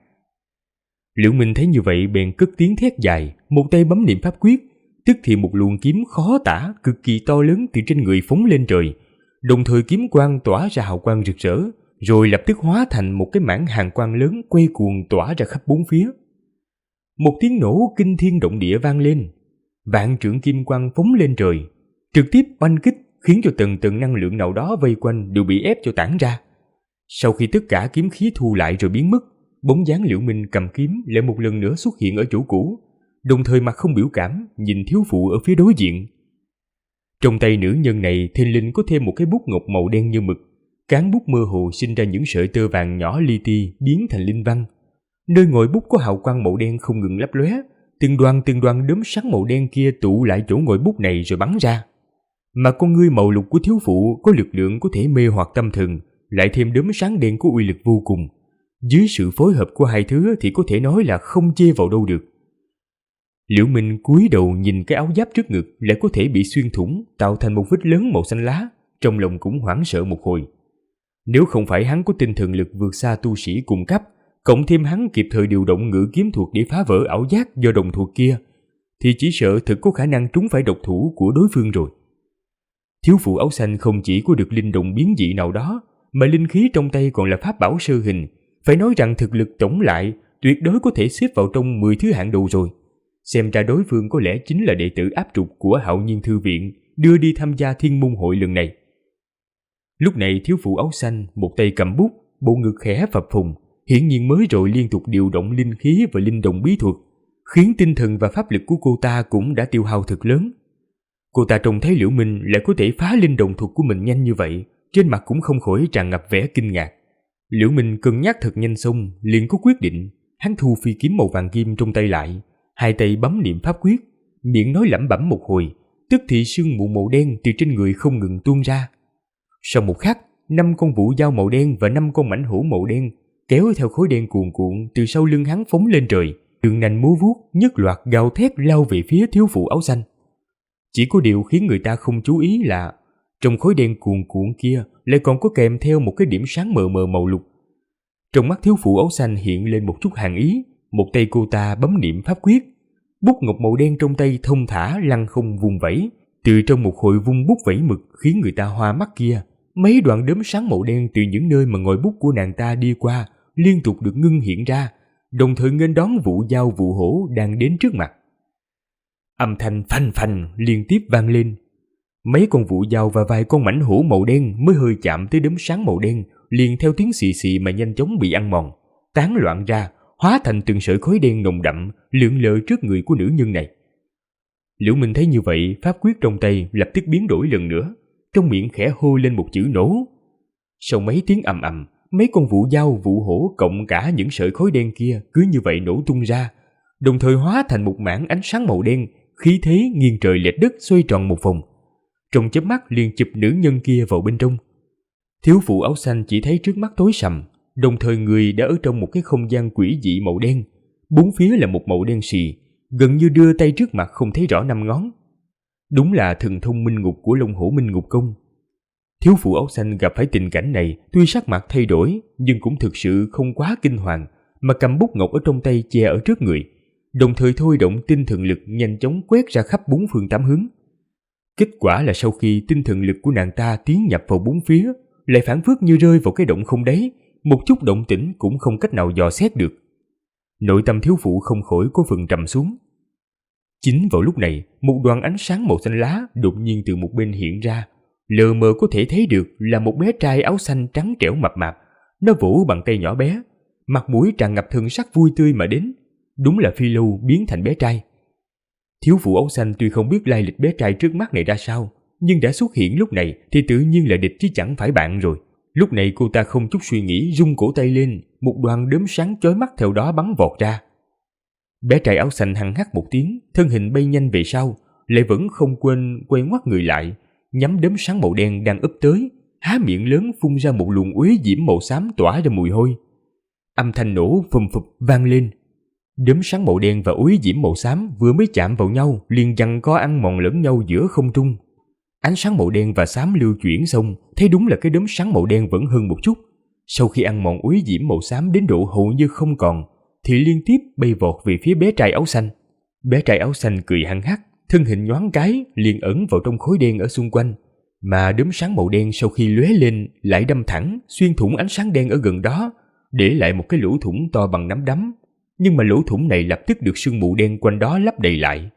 Liễu Minh thấy như vậy bèn cất tiếng thét dài, một tay bấm niệm pháp quyết, tức thì một luồng kiếm khó tả cực kỳ to lớn từ trên người phóng lên trời, đồng thời kiếm quang tỏa ra hào quang rực rỡ, rồi lập tức hóa thành một cái mảng hàn quang lớn quay cuồng tỏa ra khắp bốn phía. Một tiếng nổ kinh thiên động địa vang lên, vạn trượng kim quang phóng lên trời, trực tiếp oanh kích khiến cho từng tầng năng lượng nào đó vây quanh đều bị ép cho tản ra. Sau khi tất cả kiếm khí thu lại rồi biến mất, bóng dáng Liễu Minh cầm kiếm lại một lần nữa xuất hiện ở chỗ cũ, đồng thời mặt không biểu cảm nhìn thiếu phụ ở phía đối diện. Trong tay nữ nhân này thình lình có thêm một cái bút ngọc màu đen như mực, cán bút mơ hồ sinh ra những sợi tơ vàng nhỏ li ti biến thành linh văn. Nơi ngòi bút có hào quang màu đen không ngừng lấp lóe, từng đoàn đốm sáng màu đen kia tụ lại chỗ ngòi bút này rồi bắn ra. Mà con ngươi màu lục của thiếu phụ có lực lượng có thể mê hoặc tâm thần, lại thêm đốm sáng đen có uy lực vô cùng. Dưới sự phối hợp của hai thứ thì có thể nói là không chê vào đâu được. Liễu Minh cúi đầu nhìn cái áo giáp trước ngực lại có thể bị xuyên thủng, tạo thành một vết lớn màu xanh lá, trong lòng cũng hoảng sợ một hồi. Nếu không phải hắn có tinh thần lực vượt xa tu sĩ cùng cấp, cộng thêm hắn kịp thời điều động ngự kiếm thuật để phá vỡ ảo giác do đồng thuộc kia, thì chỉ sợ thực có khả năng trúng phải độc thủ của đối phương rồi. Thiếu phụ áo xanh không chỉ có được linh động biến dị nào đó, mà linh khí trong tay còn là pháp bảo sơ hình, phải nói rằng thực lực tổng lại tuyệt đối có thể xếp vào trong 10 thứ hạng đầu rồi. Xem ra đối phương có lẽ chính là đệ tử áp trục của Hạo Nhiên Thư Viện đưa đi tham gia Thiên Môn Hội lần này. Lúc này thiếu phụ áo xanh một tay cầm bút, bộ ngực khẽ phập phồng, hiển nhiên mới rồi liên tục điều động linh khí và linh động bí thuật, khiến tinh thần và pháp lực của cô ta cũng đã tiêu hao thật lớn. Cô ta trông thấy Liễu Minh lại có thể phá linh động thuật của mình nhanh như vậy, trên mặt cũng không khỏi tràn ngập vẻ kinh ngạc. Liễu Minh cân nhắc thật nhanh xong, liền có quyết định. Hắn thu phi kiếm màu vàng kim trong tay lại, hai tay bấm niệm pháp quyết, miệng nói lẩm bẩm một hồi, tức thì sương mù màu đen từ trên người không ngừng tuôn ra. Sau một khắc, 5 con vũ dao màu đen và 5 con mãnh hổ màu đen kéo theo khối đen cuồn cuộn từ sau lưng hắn phóng lên trời, đường nành múa vuốt nhất loạt gào thét lao về phía thiếu phụ áo xanh. Chỉ có điều khiến người ta không chú ý là trong khối đen cuồn cuộn kia lại còn có kèm theo một cái điểm sáng mờ mờ màu lục. Trong mắt thiếu phụ áo xanh hiện lên một chút hàn ý, một tay cô ta bấm niệm pháp quyết, bút ngọc màu đen trong tay thông thả lăng không vùng vẫy, từ trong một hồi vung bút vẫy mực khiến người ta hoa mắt kia, mấy đoạn đốm sáng màu đen từ những nơi mà ngòi bút của nàng ta đi qua liên tục được ngưng hiện ra, đồng thời nghênh đón vụ dao vụ hổ đang đến trước mặt. Âm thanh phanh phanh liên tiếp vang lên. Mấy con vụ dao và vài con mãnh hổ màu đen mới hơi chạm tới đốm sáng màu đen, liền theo tiếng xì xì mà nhanh chóng bị ăn mòn, tán loạn ra, hóa thành từng sợi khói đen nồng đậm lượn lờ trước người của nữ nhân này. Liễu Minh thấy như vậy, pháp quyết trong tay lập tức biến đổi lần nữa, trong miệng khẽ hô lên một chữ nổ. Sau mấy tiếng ầm ầm, mấy con vụ dao vụ hổ cộng cả những sợi khói đen kia cứ như vậy nổ tung ra, đồng thời hóa thành một mảng ánh sáng màu đen, khí thế nghiêng trời lệch đất xoay tròn một vòng, trong chớp mắt liền chụp nữ nhân kia vào bên trong. Thiếu phụ áo xanh chỉ thấy trước mắt tối sầm, đồng thời người đã ở trong một cái không gian quỷ dị màu đen, bốn phía là một màu đen xì, gần như đưa tay trước mặt không thấy rõ 5 ngón. Đúng là thần thông minh ngục của Long Hổ Minh Ngục Công. Thiếu phụ áo xanh gặp phải tình cảnh này, tuy sắc mặt thay đổi nhưng cũng thực sự không quá kinh hoàng, mà cầm bút ngọc ở trong tay che ở trước người, đồng thời thôi động tinh thần lực nhanh chóng quét ra khắp 4 phương 8 hướng. Kết quả là sau khi tinh thần lực của nàng ta tiến nhập vào 4 phía, lại phảng phất như rơi vào cái động không đáy, một chút động tĩnh cũng không cách nào dò xét được. Nội tâm thiếu phụ không khỏi có phần trầm xuống. Chính vào lúc này, một đoàn ánh sáng màu xanh lá đột nhiên từ một bên hiện ra, lờ mờ có thể thấy được là một bé trai áo xanh trắng trẻo mập mạp. Nó vỗ bàn tay nhỏ bé, mặt mũi tràn ngập thần sắc vui tươi mà đến. Đúng là Phi Lâu biến thành bé trai. Thiếu phụ áo xanh tuy không biết lai lịch bé trai trước mắt này ra sao, nhưng đã xuất hiện lúc này thì tự nhiên là địch chứ chẳng phải bạn rồi. Lúc này cô ta không chút suy nghĩ rung cổ tay lên, một đoàn đốm sáng chói mắt theo đó bắn vọt ra. Bé trai áo xanh hằng hắc một tiếng, thân hình bay nhanh về sau, lại vẫn không quên quay ngoắt người lại, nhắm đốm sáng màu đen đang ấp tới, há miệng lớn phun ra một luồng uế diễm màu xám tỏa ra mùi hôi. Âm thanh nổ phùm phụp vang lên. Đốm sáng màu đen và uế diễm màu xám vừa mới chạm vào nhau liền giằng co ăn mòn lẫn nhau giữa không trung. Ánh sáng màu đen và xám lưu chuyển xong, thấy đúng là cái đốm sáng màu đen vẫn hơn một chút. Sau khi ăn mòn uế diễm màu xám đến độ hầu như không còn, thì liên tiếp bay vọt về phía bé trai áo xanh. Bé trai áo xanh cười hăng hắc, thân hình nhoáng cái liền ẩn vào trong khối đen ở xung quanh, mà đốm sáng màu đen sau khi lóe lên lại đâm thẳng xuyên thủng ánh sáng đen ở gần đó, để lại một cái lỗ thủng to bằng nắm đấm. Nhưng mà lỗ thủng này lập tức được sương mù đen quanh đó lấp đầy lại.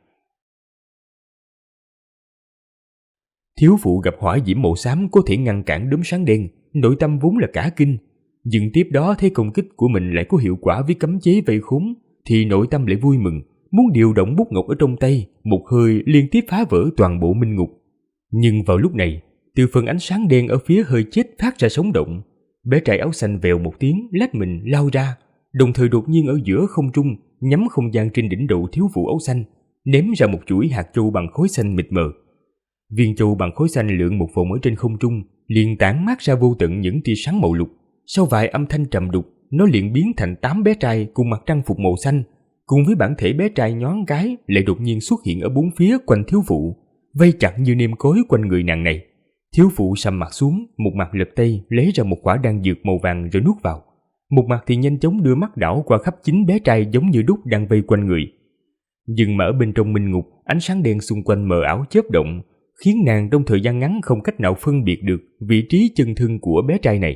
Thiếu phụ gặp hỏa diễm màu xám có thể ngăn cản đốm sáng đen, nội tâm vốn là cả kinh, nhưng tiếp đó thấy công kích của mình lại có hiệu quả với cấm chế vây khốn, thì nội tâm lại vui mừng, muốn điều động bút ngọc ở trong tay, một hơi liên tiếp phá vỡ toàn bộ minh ngục. Nhưng vào lúc này, từ phần ánh sáng đen ở phía hơi chết phát ra sống động, bé trai áo xanh vèo một tiếng lách mình lao ra, đồng thời đột nhiên ở giữa không trung nhắm không gian trên đỉnh đầu thiếu phụ áo xanh, ném ra một chuỗi hạt châu bằng khối xanh mịt mờ. Viên châu bằng khối xanh lượn một vòng ở trên không trung, liền tản mát ra vô tận những tia sáng màu lục. Sau vài âm thanh trầm đục, nó liền biến thành 8 bé trai cùng mặc trang phục màu xanh, cùng với bản thể bé trai nhoáng cái lại đột nhiên xuất hiện ở bốn phía quanh thiếu phụ, vây chặt như nêm cối quanh người nàng này. Thiếu phụ sầm mặt xuống, một mặt lật tay lấy ra một quả đan dược màu vàng rồi nuốt vào, một mặt thì nhanh chóng đưa mắt đảo qua khắp 9 bé trai giống như đúc đang vây quanh người. Nhưng mà ở bên trong minh ngục, ánh sáng đen xung quanh mờ ảo chớp động, khiến nàng trong thời gian ngắn không cách nào phân biệt được vị trí chân thân của bé trai này.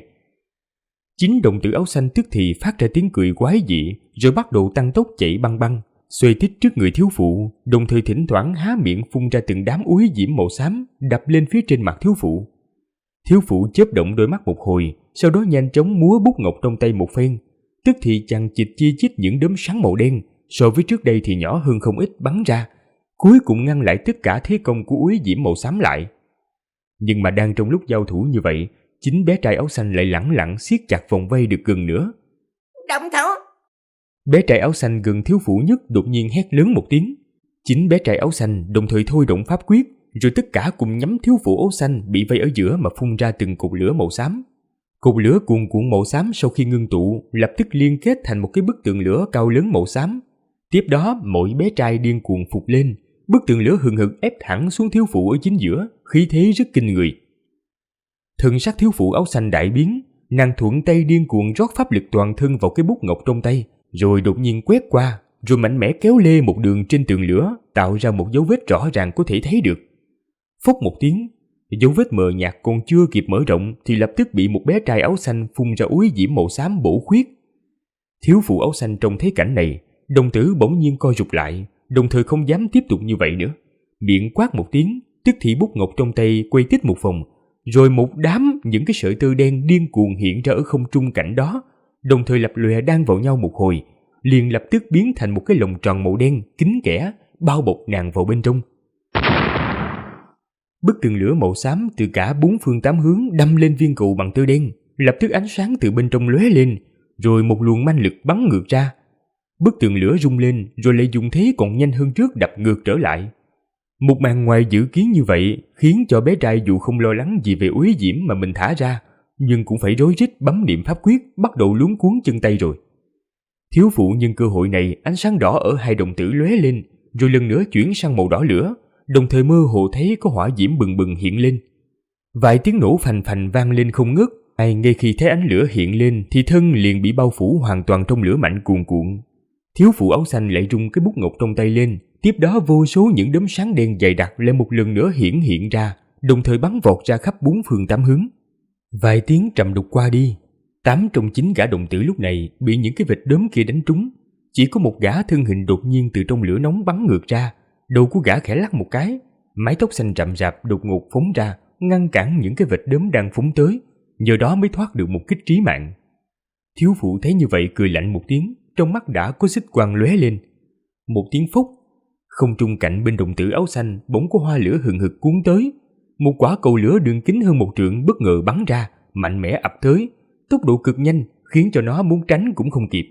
9 đồng tử áo xanh tức thì phát ra tiếng cười quái dị, rồi bắt đầu tăng tốc chạy băng băng, xoay tít trước người thiếu phụ, đồng thời thỉnh thoảng há miệng phun ra từng đám uế diễm màu xám đập lên phía trên mặt thiếu phụ. Thiếu phụ chớp động đôi mắt một hồi, sau đó nhanh chóng múa bút ngọc trong tay một phen, tức thì chằng chịt chia chít những đốm sáng màu đen, so với trước đây thì nhỏ hơn không ít bắn ra, cuối cùng ngăn lại tất cả thế công của uế diễm màu xám lại. Nhưng mà đang trong lúc giao thủ như vậy, 9 bé trai áo xanh lại lẳng lặng siết chặt vòng vây được gần nữa. Động thủ! Bé trai áo xanh gần thiếu phụ nhất đột nhiên hét lớn một tiếng. 9 bé trai áo xanh đồng thời thôi động pháp quyết, rồi tất cả cùng nhắm thiếu phụ áo xanh bị vây ở giữa mà phun ra từng cột lửa màu xám. Cột lửa cuồn cuộn màu xám sau khi ngưng tụ lập tức liên kết thành một cái bức tường lửa cao lớn màu xám. Tiếp đó mỗi bé trai điên cuồng phục lên, bức tường lửa hừng hực ép thẳng xuống thiếu phụ ở chính giữa, khí thế rất kinh người. Thần sắc thiếu phụ áo xanh đại biến, nàng thuận tay điên cuồng rót pháp lực toàn thân vào cái bút ngọc trong tay, rồi đột nhiên quét qua, rồi mạnh mẽ kéo lê một đường trên tường lửa, tạo ra một dấu vết rõ ràng có thể thấy được. Phốc một tiếng, dấu vết mờ nhạt còn chưa kịp mở rộng thì lập tức bị một bé trai áo xanh phun ra uế diễm màu xám bổ khuyết. Thiếu phụ áo xanh trông thấy cảnh này, đồng tử bỗng nhiên co rụt lại, đồng thời không dám tiếp tục như vậy nữa, miệng quát một tiếng, tức thì bút ngọc trong tay quay tít một vòng, rồi một đám những cái sợi tơ đen điên cuồng hiện ra ở không trung cạnh đó, đồng thời lập lòe đan vào nhau một hồi, liền lập tức biến thành một cái lồng tròn màu đen kín kẽ bao bọc nàng vào bên trong. Bức tường lửa màu xám từ cả 4 phương 8 hướng đâm lên viên cầu bằng tơ đen, lập tức ánh sáng từ bên trong lóe lên, rồi một luồng manh lực bắn ngược ra. Bức tường lửa rung lên rồi lại dùng thế còn nhanh hơn trước đập ngược trở lại. Một màn ngoài dự kiến như vậy khiến cho bé trai dù không lo lắng gì về uế diễm mà mình thả ra, nhưng cũng phải rối rít bấm niệm pháp quyết, bắt đầu luống cuống chân tay rồi. Thiếu phụ nhân cơ hội này, ánh sáng đỏ ở hai đồng tử lóe lên, rồi lần nữa chuyển sang màu đỏ lửa, đồng thời mơ hồ thấy có hỏa diễm bừng bừng hiện lên. Vài tiếng nổ phành phành vang lên không ngớt, ngay khi thấy ánh lửa hiện lên thì thân liền bị bao phủ hoàn toàn trong lửa mạnh cuồn cuộn. Thiếu phụ áo xanh lại rung cái bút ngọc trong tay lên, tiếp đó vô số những đốm sáng đen dày đặc lại một lần nữa hiện ra, đồng thời bắn vọt ra khắp 4 phương 8 hướng. Vài tiếng trầm đục qua đi, 8 trong 9 gã đồng tử lúc này bị những cái vệt đốm kia đánh trúng. Chỉ có một gã thân hình đột nhiên từ trong lửa nóng bắn ngược ra, đầu của gã khẽ lắc một cái, mái tóc xanh rậm rạp đột ngột phóng ra, ngăn cản những cái vệt đốm đang phóng tới, nhờ đó mới thoát được một kích trí mạng. Thiếu phụ thấy như vậy cười lạnh một tiếng, trong mắt đã có xích quang lóe lên. Một tiếng phốc, không trung cạnh bên đồng tử áo xanh bỗng có hoa lửa hừng hực cuốn tới. Một quả cầu lửa đường kính hơn 1 trượng bất ngờ bắn ra, mạnh mẽ ập tới, tốc độ cực nhanh khiến cho nó muốn tránh cũng không kịp.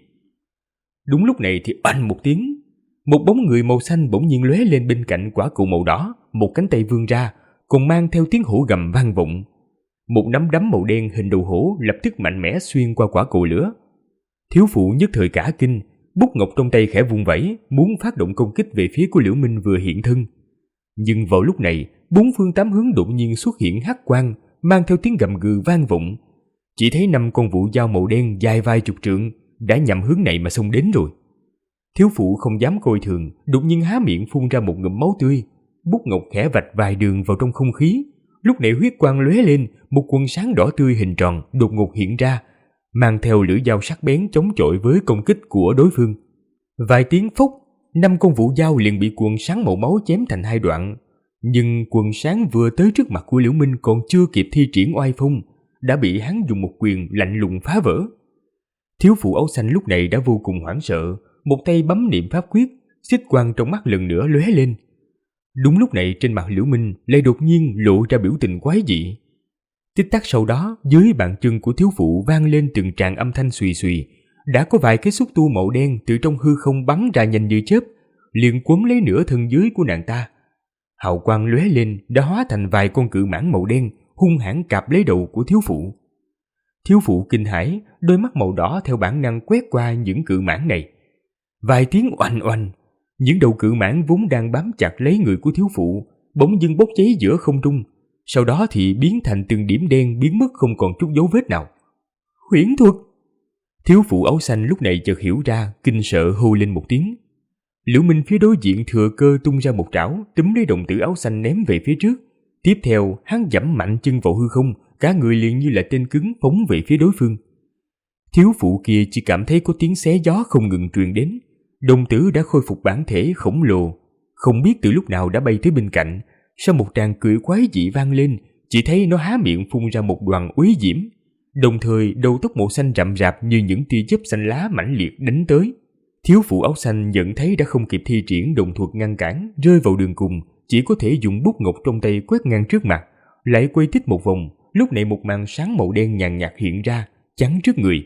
Đúng lúc này thì oanh một tiếng, một bóng người màu xanh bỗng nhiên lóe lên bên cạnh quả cầu màu đỏ, một cánh tay vươn ra, còn mang theo tiếng hổ gầm vang vọng. Một nắm đấm màu đen hình đầu hổ lập tức mạnh mẽ xuyên qua quả cầu lửa. Thiếu phụ nhất thời cả kinh, bút ngọc trong tay khẽ vung vẩy, muốn phát động công kích về phía của Liễu Minh vừa hiện thân. Nhưng vào lúc này, 4 phương 8 hướng đột nhiên xuất hiện hắc quang, mang theo tiếng gầm gừ vang vọng. Chỉ thấy 5 con vũ dao màu đen dài vài chục trượng đã nhằm hướng này mà xông đến rồi. Thiếu phụ không dám coi thường, đột nhiên há miệng phun ra một ngụm máu tươi. Bút ngọc khẽ vạch vài đường vào trong không khí. Lúc này huyết quang lóe lên, một quần sáng đỏ tươi hình tròn đột ngột hiện ra, mang theo lưỡi dao sắc bén chống chọi với công kích của đối phương. Vài tiếng phốc, 5 con vũ dao liền bị quần sáng màu máu chém thành 2 đoạn. Nhưng quần sáng vừa tới trước mặt của Liễu Minh còn chưa kịp thi triển oai phong, đã bị hắn dùng một quyền lạnh lùng phá vỡ. Thiếu phụ áo xanh lúc này đã vô cùng hoảng sợ, một tay bấm niệm pháp quyết, xích quang trong mắt lần nữa lóe lên. Đúng lúc này trên mặt Liễu Minh lại đột nhiên lộ ra biểu tình quái dị. Tích tắc sau đó, dưới bàn chân của thiếu phụ vang lên từng tràng âm thanh xùy xùy, đã có vài cái xúc tu màu đen từ trong hư không bắn ra nhanh như chớp, liền quấn lấy nửa thân dưới của nàng ta. Hào quang lóe lên đã hóa thành vài con cự mãng màu đen hung hãn cạp lấy đầu của thiếu phụ. Thiếu phụ kinh hãi, đôi mắt màu đỏ theo bản năng quét qua những cự mãng này. Vài tiếng oanh oanh, những đầu cự mãng vốn đang bám chặt lấy người của thiếu phụ bỗng dưng bốc cháy giữa không trung, sau đó thì biến thành từng điểm đen biến mất không còn chút dấu vết nào. Huyễn thuật! Thiếu phụ áo xanh lúc này chợt hiểu ra, kinh sợ hô lên một tiếng. Liễu Minh phía đối diện thừa cơ tung ra một trảo, túm lấy đồng tử áo xanh ném về phía trước. Tiếp theo, hắn giẫm mạnh chân vào hư không, cả người liền như là tên cứng phóng về phía đối phương. Thiếu phụ kia chỉ cảm thấy có tiếng xé gió không ngừng truyền đến. Đồng tử đã khôi phục bản thể khổng lồ, không biết từ lúc nào đã bay tới bên cạnh. Sau một tràng cười quái dị vang lên, chỉ thấy nó há miệng phun ra một đoàn uế diễm, đồng thời đầu tóc màu xanh rậm rạp như những tia chớp xanh lá mãnh liệt đánh tới. Thiếu phụ áo xanh nhận thấy đã không kịp thi triển đồng thuật ngăn cản, rơi vào đường cùng, chỉ có thể dùng bút ngọc trong tay quét ngang trước mặt, lại quay tít một vòng. Lúc này một màn sáng màu đen nhàn nhạt hiện ra, chắn trước người.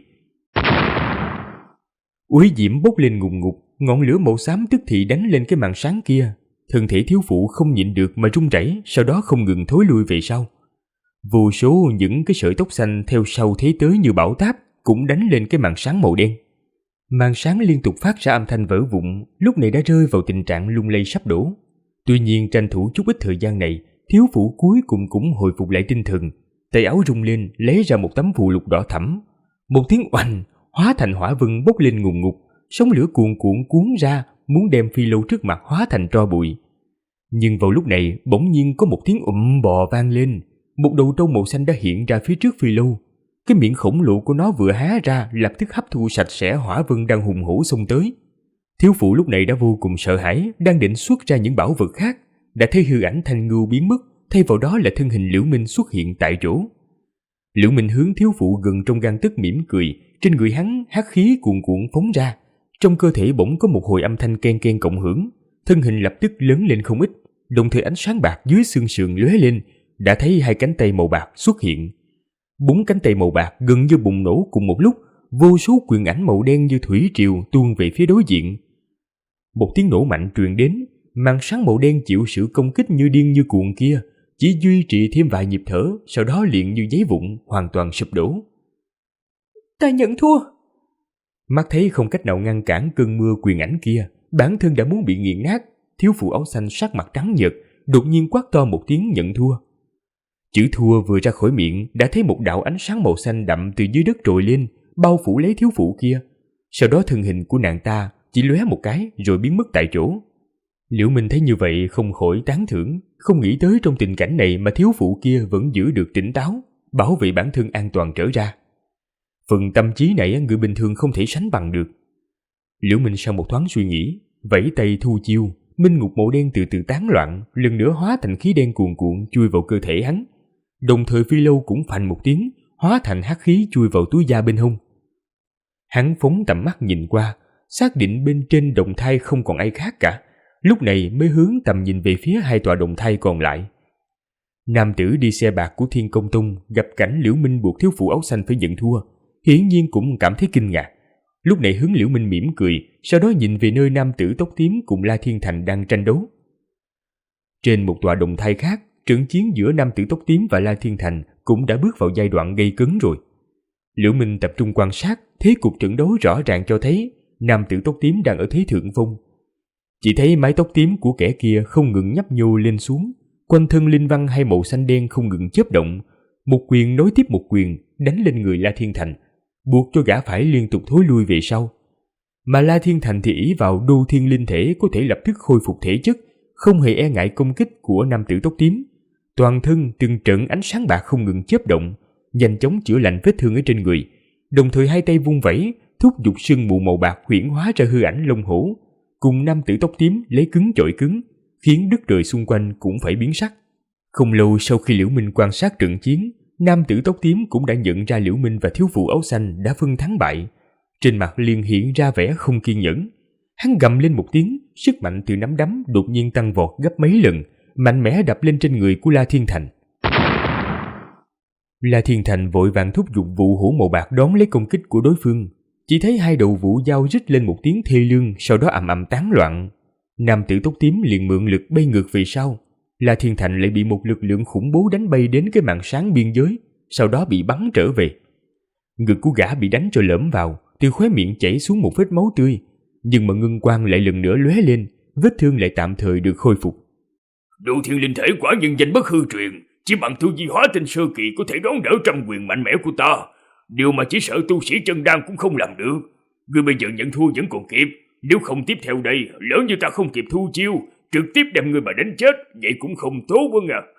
Uế diễm bốc lên ngùn ngụt, ngọn lửa màu xám tức thì đánh lên cái màn sáng kia. Thân thể thiếu phụ không nhịn được mà run rẩy, sau đó không ngừng thối lui về sau. Vô số những cái sợi tóc xanh theo sau thế tới như bão táp cũng đánh lên cái màn sáng màu đen. Màn sáng liên tục phát ra âm thanh vỡ vụn, lúc này đã rơi vào tình trạng lung lay sắp đổ. Tuy nhiên tranh thủ chút ít thời gian này, thiếu phụ cuối cùng cũng hồi phục lại tinh thần, tay áo rung lên lấy ra một tấm phù lục đỏ thẫm. Một tiếng oanh, hóa thành hỏa vân bốc lên ngùn ngụt, sóng lửa cuồn cuộn cuốn ra, muốn đem phi lâu trước mặt hóa thành tro bụi. Nhưng vào lúc này bỗng nhiên có một tiếng bò vang lên, một đầu trâu màu xanh đã hiện ra phía trước phi lâu. Cái miệng khổng lồ của nó vừa há ra lập tức hấp thu sạch sẽ hỏa vân đang hùng hổ xông tới. Thiếu phụ lúc này đã vô cùng sợ hãi, đang định xuất ra những bảo vật khác, đã thấy hư ảnh thanh ngưu biến mất, thay vào đó là thân hình Liễu Minh xuất hiện tại chỗ. Liễu Minh hướng thiếu phụ gần trong gang tấc mỉm cười, trên người hắn hắc khí cuồn cuộn phóng ra, trong cơ thể bỗng có một hồi âm thanh ken ken cộng hưởng, thân hình lập tức lớn lên không ít, đồng thời ánh sáng bạc dưới xương sườn lóe lên, đã thấy 2 cánh tay màu bạc xuất hiện. 4 cánh tay màu bạc gần như bùng nổ cùng một lúc, vô số quyền ảnh màu đen như thủy triều tuôn về phía đối diện. Một tiếng nổ mạnh truyền đến, màn sáng màu đen chịu sự công kích như điên như cuồng kia, chỉ duy trì thêm vài nhịp thở, sau đó liền như giấy vụn hoàn toàn sụp đổ. Ta nhận thua. Mắt thấy không cách nào ngăn cản cơn mưa quyền ảnh kia, bản thân đã muốn bị nghiền nát, thiếu phụ áo xanh sắc mặt trắng nhợt, đột nhiên quát to một tiếng nhận thua. Chữ thua vừa ra khỏi miệng, đã thấy một đạo ánh sáng màu xanh đậm từ dưới đất trồi lên, bao phủ lấy thiếu phụ kia. Sau đó thân hình của nàng ta chỉ lóe một cái rồi biến mất tại chỗ. Liễu Minh thấy như vậy không khỏi tán thưởng, không nghĩ tới trong tình cảnh này mà thiếu phụ kia vẫn giữ được tỉnh táo, bảo vệ bản thân an toàn trở ra. Phần tâm trí này người bình thường không thể sánh bằng được. Liễu Minh sau một thoáng suy nghĩ, vẫy tay thu chiêu, minh ngục màu đen từ từ tán loạn, lần nữa hóa thành khí đen cuồn cuộn chui vào cơ thể hắn. Đồng thời phi lâu cũng phành một tiếng, hóa thành hắc khí chui vào túi da bên hông. Hắn phóng tầm mắt nhìn qua, xác định bên trên động thai không còn ai khác cả, lúc này mới hướng tầm nhìn về phía hai tòa động thai còn lại. Nam tử đi xe bạc của Thiên Công Tông gặp cảnh Liễu Minh buộc thiếu phụ áo xanh phải nhận thua, hiển nhiên cũng cảm thấy kinh ngạc. Lúc này hướng Liễu Minh mỉm cười, sau đó nhìn về nơi nam tử tóc tím cùng La Thiên Thành đang tranh đấu. Trên một tòa động thai khác, trận chiến giữa nam tử tóc tím và La Thiên Thành cũng đã bước vào giai đoạn gây cấn rồi. Liễu Minh tập trung quan sát, thế cục trận đấu rõ ràng cho thấy nam tử tóc tím đang ở thế thượng phong. Chỉ thấy mái tóc tím của kẻ kia không ngừng nhấp nhô lên xuống, quanh thân linh văn hai màu xanh đen không ngừng chớp động, một quyền nối tiếp một quyền đánh lên người La Thiên Thành, buộc cho gã phải liên tục thối lui về sau. Mà La Thiên Thành thì ỷ vào đô thiên linh thể có thể lập tức khôi phục thể chất, không hề e ngại công kích của nam tử tóc tím. Toàn thân từng trận ánh sáng bạc không ngừng chớp động, nhanh chóng chữa lành vết thương ở trên người, đồng thời hai tay vung vẩy thúc giục sương mù màu bạc huyễn hóa ra hư ảnh long hổ, cùng nam tử tóc tím lấy cứng chọi cứng, khiến đất trời xung quanh cũng phải biến sắc. Không lâu sau khi Liễu Minh quan sát trận chiến, nam tử tóc tím cũng đã nhận ra Liễu Minh và thiếu phụ áo xanh đã phân thắng bại. Trên mặt liền hiện ra vẻ không kiên nhẫn. Hắn gầm lên một tiếng, sức mạnh từ nắm đấm đột nhiên tăng vọt gấp mấy lần, mạnh mẽ đập lên trên người của La Thiên Thành. La Thiên Thành vội vàng thúc giục vụ hổ màu bạc đón lấy công kích của đối phương. Chỉ thấy hai đầu vũ dao rít lên một tiếng thê lương, sau đó ầm ầm tán loạn. Nam tử tóc tím liền mượn lực bay ngược về sau. La Thiên Thành lại bị một lực lượng khủng bố đánh bay đến cái màn sáng biên giới, sau đó bị bắn trở về. Ngực của gã bị đánh cho lởm vào, từ khóe miệng chảy xuống một vết máu tươi, nhưng mà ngân quang lại lần nữa lóe lên, vết thương lại tạm thời được khôi phục. Đô thiên linh thể quả nhân danh bất hư truyền, chỉ bằng tu vi hóa tinh sơ kỳ có thể đón đỡ trăm quyền mạnh mẽ của ta, điều mà chỉ sợ tu sĩ chân đan cũng không làm được. Ngươi bây giờ nhận thua vẫn còn kịp, nếu không tiếp theo đây, lỡ như ta không kịp thu chiêu, trực tiếp đem ngươi mà đánh chết, vậy cũng không tốt quân à.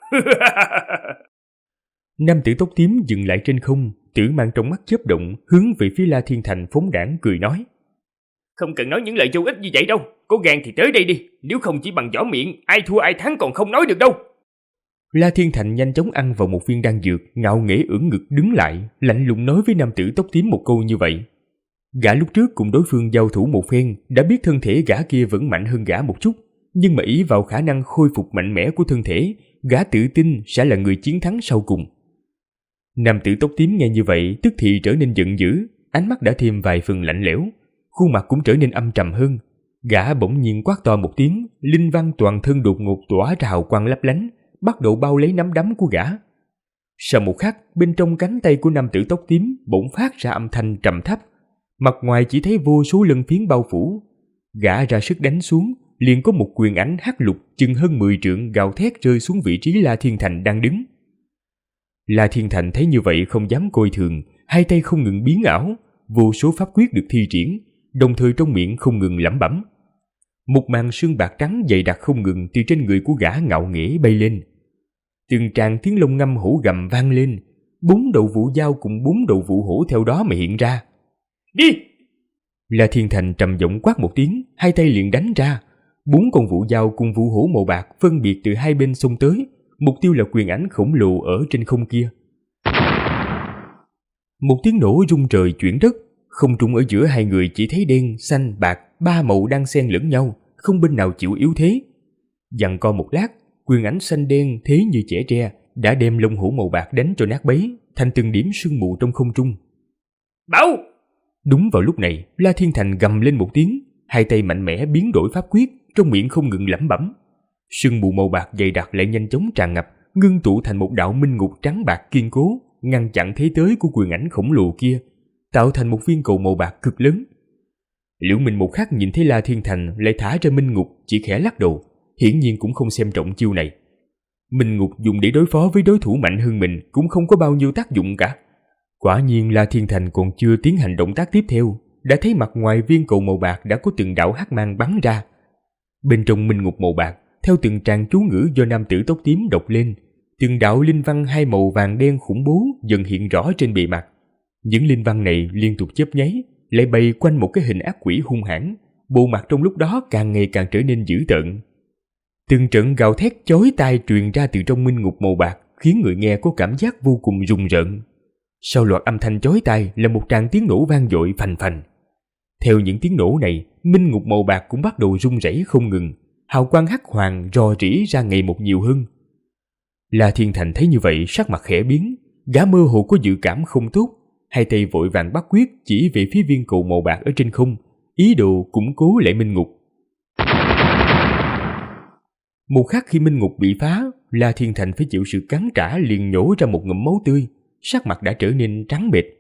Nam tử tóc tím dừng lại trên không, tử mang trong mắt chớp động, hướng về phía La Thiên Thành phóng đãng cười nói: Không cần nói những lời vô ích như vậy đâu, có gan thì tới đây đi, nếu không chỉ bằng võ miệng, ai thua ai thắng còn không nói được đâu. La Thiên Thành nhanh chóng ăn vào một viên đan dược, ngạo nghễ ưỡn ngực đứng lại, lạnh lùng nói với nam tử tóc tím một câu như vậy. Gã lúc trước cùng đối phương giao thủ một phen, đã biết thân thể gã kia vẫn mạnh hơn gã một chút, nhưng mà ý vào khả năng khôi phục mạnh mẽ của thân thể, gã tự tin sẽ là người chiến thắng sau cùng. Nam tử tóc tím nghe như vậy tức thì trở nên giận dữ, ánh mắt đã thêm vài phần lạnh lẽo, khuôn mặt cũng trở nên âm trầm hơn. Gã bỗng nhiên quát to một tiếng, linh văn toàn thân đột ngột tỏa ra hào quang lấp lánh, bắt đầu bao lấy nắm đấm của gã. Sau một khắc, bên trong cánh tay của nam tử tóc tím bỗng phát ra âm thanh trầm thấp, mặt ngoài chỉ thấy vô số lân phiến bao phủ. Gã ra sức đánh xuống, liền có một quyền ảnh hắc lục chừng hơn 10 trượng gào thét rơi xuống vị trí La Thiên Thành đang đứng. La Thiên Thành thấy như vậy không dám coi thường, hai tay không ngừng biến ảo, vô số pháp quyết được thi triển, đồng thời trong miệng không ngừng lẩm bẩm. Một màn sương bạc trắng dày đặc không ngừng từ trên người của gã ngạo nghễ bay lên. Từng tràng tiếng lông ngâm hổ gầm vang lên, 4 đầu vũ dao cùng 4 đầu vũ hổ theo đó mà hiện ra. Đi! La Thiên Thành trầm giọng quát một tiếng, hai tay liền đánh ra. 4 con vũ dao cùng vũ hổ màu bạc phân biệt từ hai bên xông tới, mục tiêu là quyền ảnh khổng lồ ở trên không kia. Một tiếng nổ rung trời chuyển đất, không trung ở giữa hai người chỉ thấy đen, xanh, bạc, 3 màu đang xen lẫn nhau, không bên nào chịu yếu thế. Giằng co một lát, quyền ảnh xanh đen thế như chẻ tre đã đem lông hổ màu bạc đánh cho nát bấy, thành từng điểm sương mù trong không trung. Bảo! Đúng vào lúc này, La Thiên Thành gầm lên một tiếng, hai tay mạnh mẽ biến đổi pháp quyết, trong miệng không ngừng lẩm bẩm. Sương mù màu bạc dày đặc lại nhanh chóng tràn ngập, ngưng tụ thành một đạo minh ngục trắng bạc kiên cố, ngăn chặn thế tới của quyền ảnh khổng lồ kia, tạo thành một viên cầu màu bạc cực lớn. Liễu Minh một khắc nhìn thấy La Thiên Thành lại thả ra minh ngục, chỉ khẽ lắc đầu, hiển nhiên cũng không xem trọng chiêu này. Minh ngục dùng để đối phó với đối thủ mạnh hơn mình cũng không có bao nhiêu tác dụng cả. Quả nhiên La Thiên Thành còn chưa tiến hành động tác tiếp theo, đã thấy mặt ngoài viên cầu màu bạc đã có từng đạo hắc mang bắn ra. Bên trong minh ngục màu bạc, theo từng tràng chú ngữ do nam tử tóc tím đọc lên, từng đạo linh văn hai màu vàng đen khủng bố dần hiện rõ trên bề mặt. Những linh văn này liên tục chớp nháy, lại bày quanh một cái hình ác quỷ hung hãn, bộ mặt trong lúc đó càng ngày càng trở nên dữ tợn. Từng trận gào thét chói tai truyền ra từ trong minh ngục màu bạc, khiến người nghe có cảm giác vô cùng rùng rợn. Sau loạt âm thanh chói tai là một tràng tiếng nổ vang dội phành phành. Theo những tiếng nổ này, minh ngục màu bạc cũng bắt đầu rung rẩy không ngừng, hào quang hắc hoàng rò rỉ ra ngày một nhiều hơn. La Thiên Thành thấy như vậy, sắc mặt khẽ biến, gã mơ hồ có dự cảm không tốt, hai tay vội vàng bắt quyết chỉ về phía viên cầu màu bạc ở trên không, ý đồ củng cố lại minh ngục. Một khắc khi minh ngục bị phá, La Thiên Thành phải chịu sự cắn trả liền nhổ ra một ngụm máu tươi, sắc mặt đã trở nên trắng bệch.